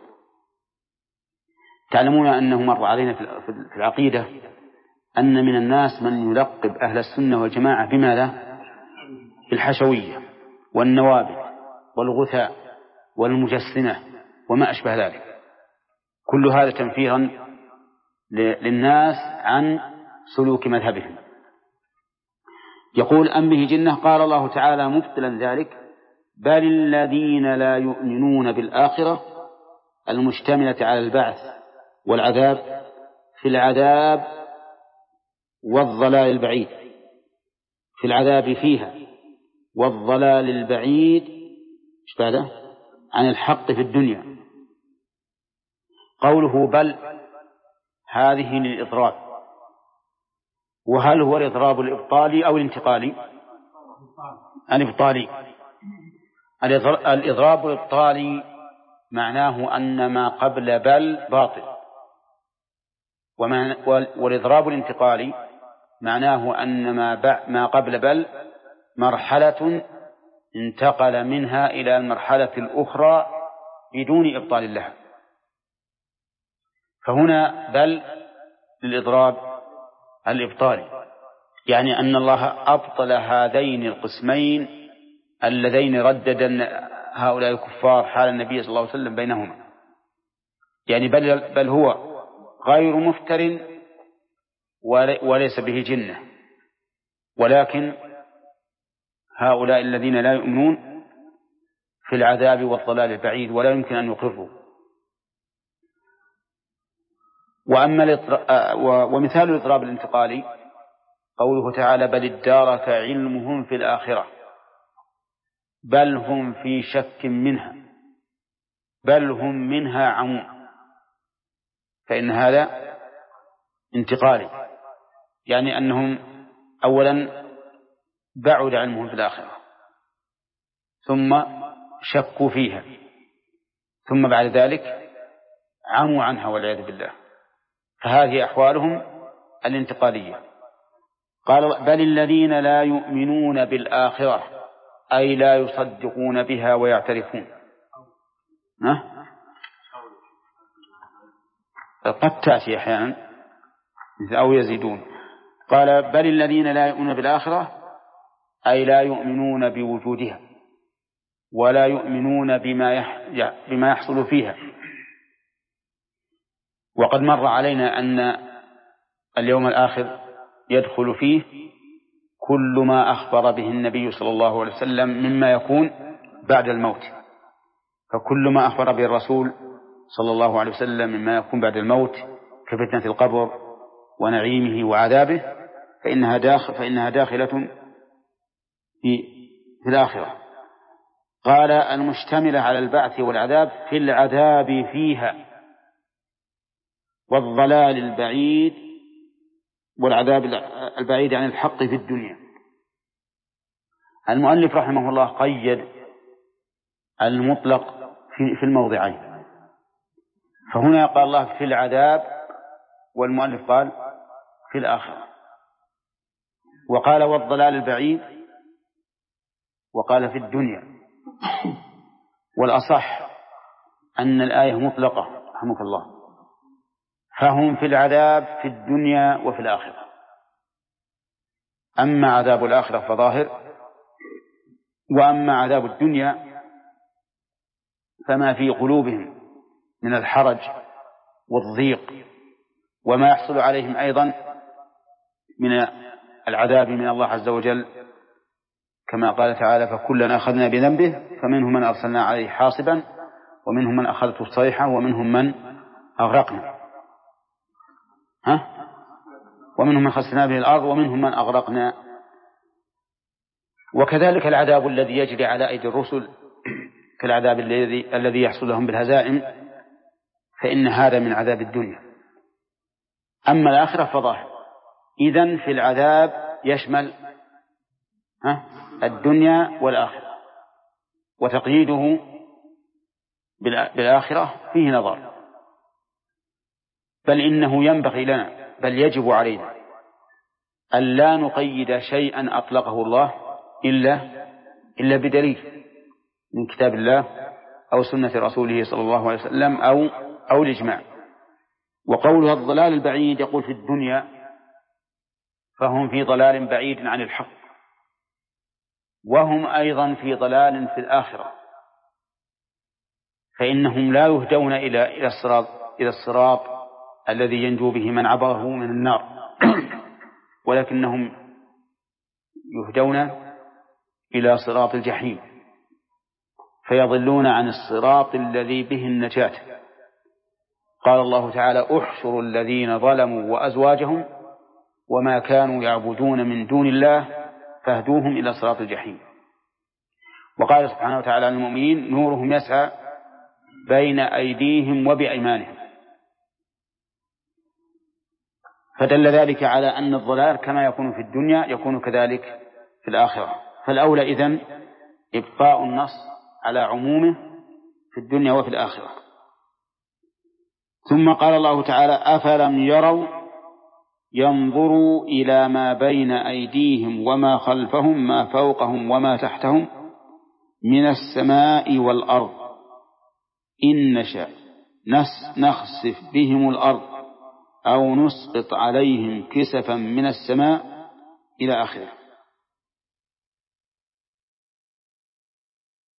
تعلمون أنه مر علينا في العقيدة أن من الناس من يلقب أهل السنة والجماعة بماذا؟ بالحشوية والنوابل والغثاء والمجسمة وما أشبه ذلك. كل هذا تنفيرا للناس عن سلوك مذهبهم. يقول: أم به جنة. قال الله تعالى مبطلا ذلك: بل الذين لا يؤمنون بالآخرة المشتملة على البعث والعذاب في العذاب والضلال البعيد، في العذاب فيها والضلال البعيد عن الحق في الدنيا. قوله بل هذه للإضراب. وهل هو الإضراب الإبطالي أو الانتقالي؟ الإبطالي. الإضراب الإبطالي معناه أن ما قبل بل باطل، والإضراب الانتقالي معناه أن ما قبل بل مرحلة انتقل منها إلى المرحلة الأخرى بدون إبطال لها. فهنا بل للإضراب الإبطالي، يعني أن الله أبطل هذين القسمين اللذين ردد هؤلاء الكفار حال النبي صلى الله عليه وسلم بينهما، يعني بل هو غير مفتر وليس به جنة، ولكن هؤلاء الذين لا يؤمنون في العذاب والضلال البعيد ولا يمكن أن يقروا. ومثال الإضراب الانتقالي قوله تعالى بل ادارك علمهم في الآخرة بل هم في شك منها بل هم منها عمون، فإن هذا انتقالي، يعني أنهم أولا بعد علمهم في الآخرة ثم شكوا فيها ثم بعد ذلك عموا عنها والعياذ بالله، فهذه أحوالهم الانتقالية. قال بل الذين لا يؤمنون بالآخرة أي لا يصدقون بها ويعترفون. قد تأتي أحيانا أو يزيدون. قال بل الذين لا يؤمنون بالآخرة أي لا يؤمنون بوجودها ولا يؤمنون بما يحصل فيها. وقد مر علينا أن اليوم الآخر يدخل فيه كل ما أخبر به النبي صلى الله عليه وسلم مما يكون بعد الموت، فكل ما أخبر به الرسول صلى الله عليه وسلم مما يكون بعد الموت كفتنة القبر ونعيمه وعذابه فإنها داخلة في الآخرة. قال المشتملة على البعث والعذاب في العذاب فيها والضلال البعيد والعذاب البعيد عن الحق في الدنيا. المؤلف رحمه الله قيد المطلق في الموضعين، فهنا قال الله في العذاب والمؤلف قال في الآخرة، وقال والضلال البعيد وقال في الدنيا، والأصح أن الآية مطلقة رحمك الله، فهم في العذاب في الدنيا وفي الآخرة. أما عذاب الآخرة فظاهر، وأما عذاب الدنيا فما في قلوبهم من الحرج والضيق وما يحصل عليهم أيضا من العذاب من الله عز وجل، كما قال تعالى فكلا أخذنا بذنبه فمنهم من أرسلنا عليه حاصبا ومنهم من أخذته الصيحة ومنهم من أغرقنا ومنهم من خسفنا به الأرض ومنهم من أغرقنا. وكذلك العذاب الذي يجري على أيدي الرسل كالعذاب الذي يحصل لهم بالهزائم فإن هذا من عذاب الدنيا. أما الآخرة فظاهر، إذن في العذاب يشمل الدنيا والآخرة، وتقييده بالآخرة فيه نظر، بل إنه ينبغي لنا بل يجب علينا أن لا نقيد شيئا أطلقه الله إلا بدليل من كتاب الله أو سنة رسوله صلى الله عليه وسلم أو الإجماع. وقولها الضلال البعيد يقول في الدنيا فهم في ضلال بعيد عن الحق، وهم أيضا في ضلال في الآخرة، فإنهم لا يهدون إلى الصراط الذي ينجو به من عبره من النار، ولكنهم يهدون إلى صراط الجحيم فيضلون عن الصراط الذي به النجاة. قال الله تعالى احشروا الذين ظلموا وأزواجهم وما كانوا يعبدون من دون الله فاهدوهم إلى صراط الجحيم. وقال سبحانه وتعالى عن المؤمنين نورهم يسعى بين أيديهم وبأيمانهم، فدل ذلك على أن الضلال كما يكون في الدنيا يكون كذلك في الآخرة. فالأولى إذن إبقاء النص على عمومه في الدنيا وفي الآخرة. ثم قال الله تعالى أفلم يروا ينظروا إلى ما بين أيديهم وما خلفهم ما فوقهم وما تحتهم من السماء والأرض إن نشاء نخسف بهم الأرض أو نسقط عليهم كسفا من السماء إلى آخره.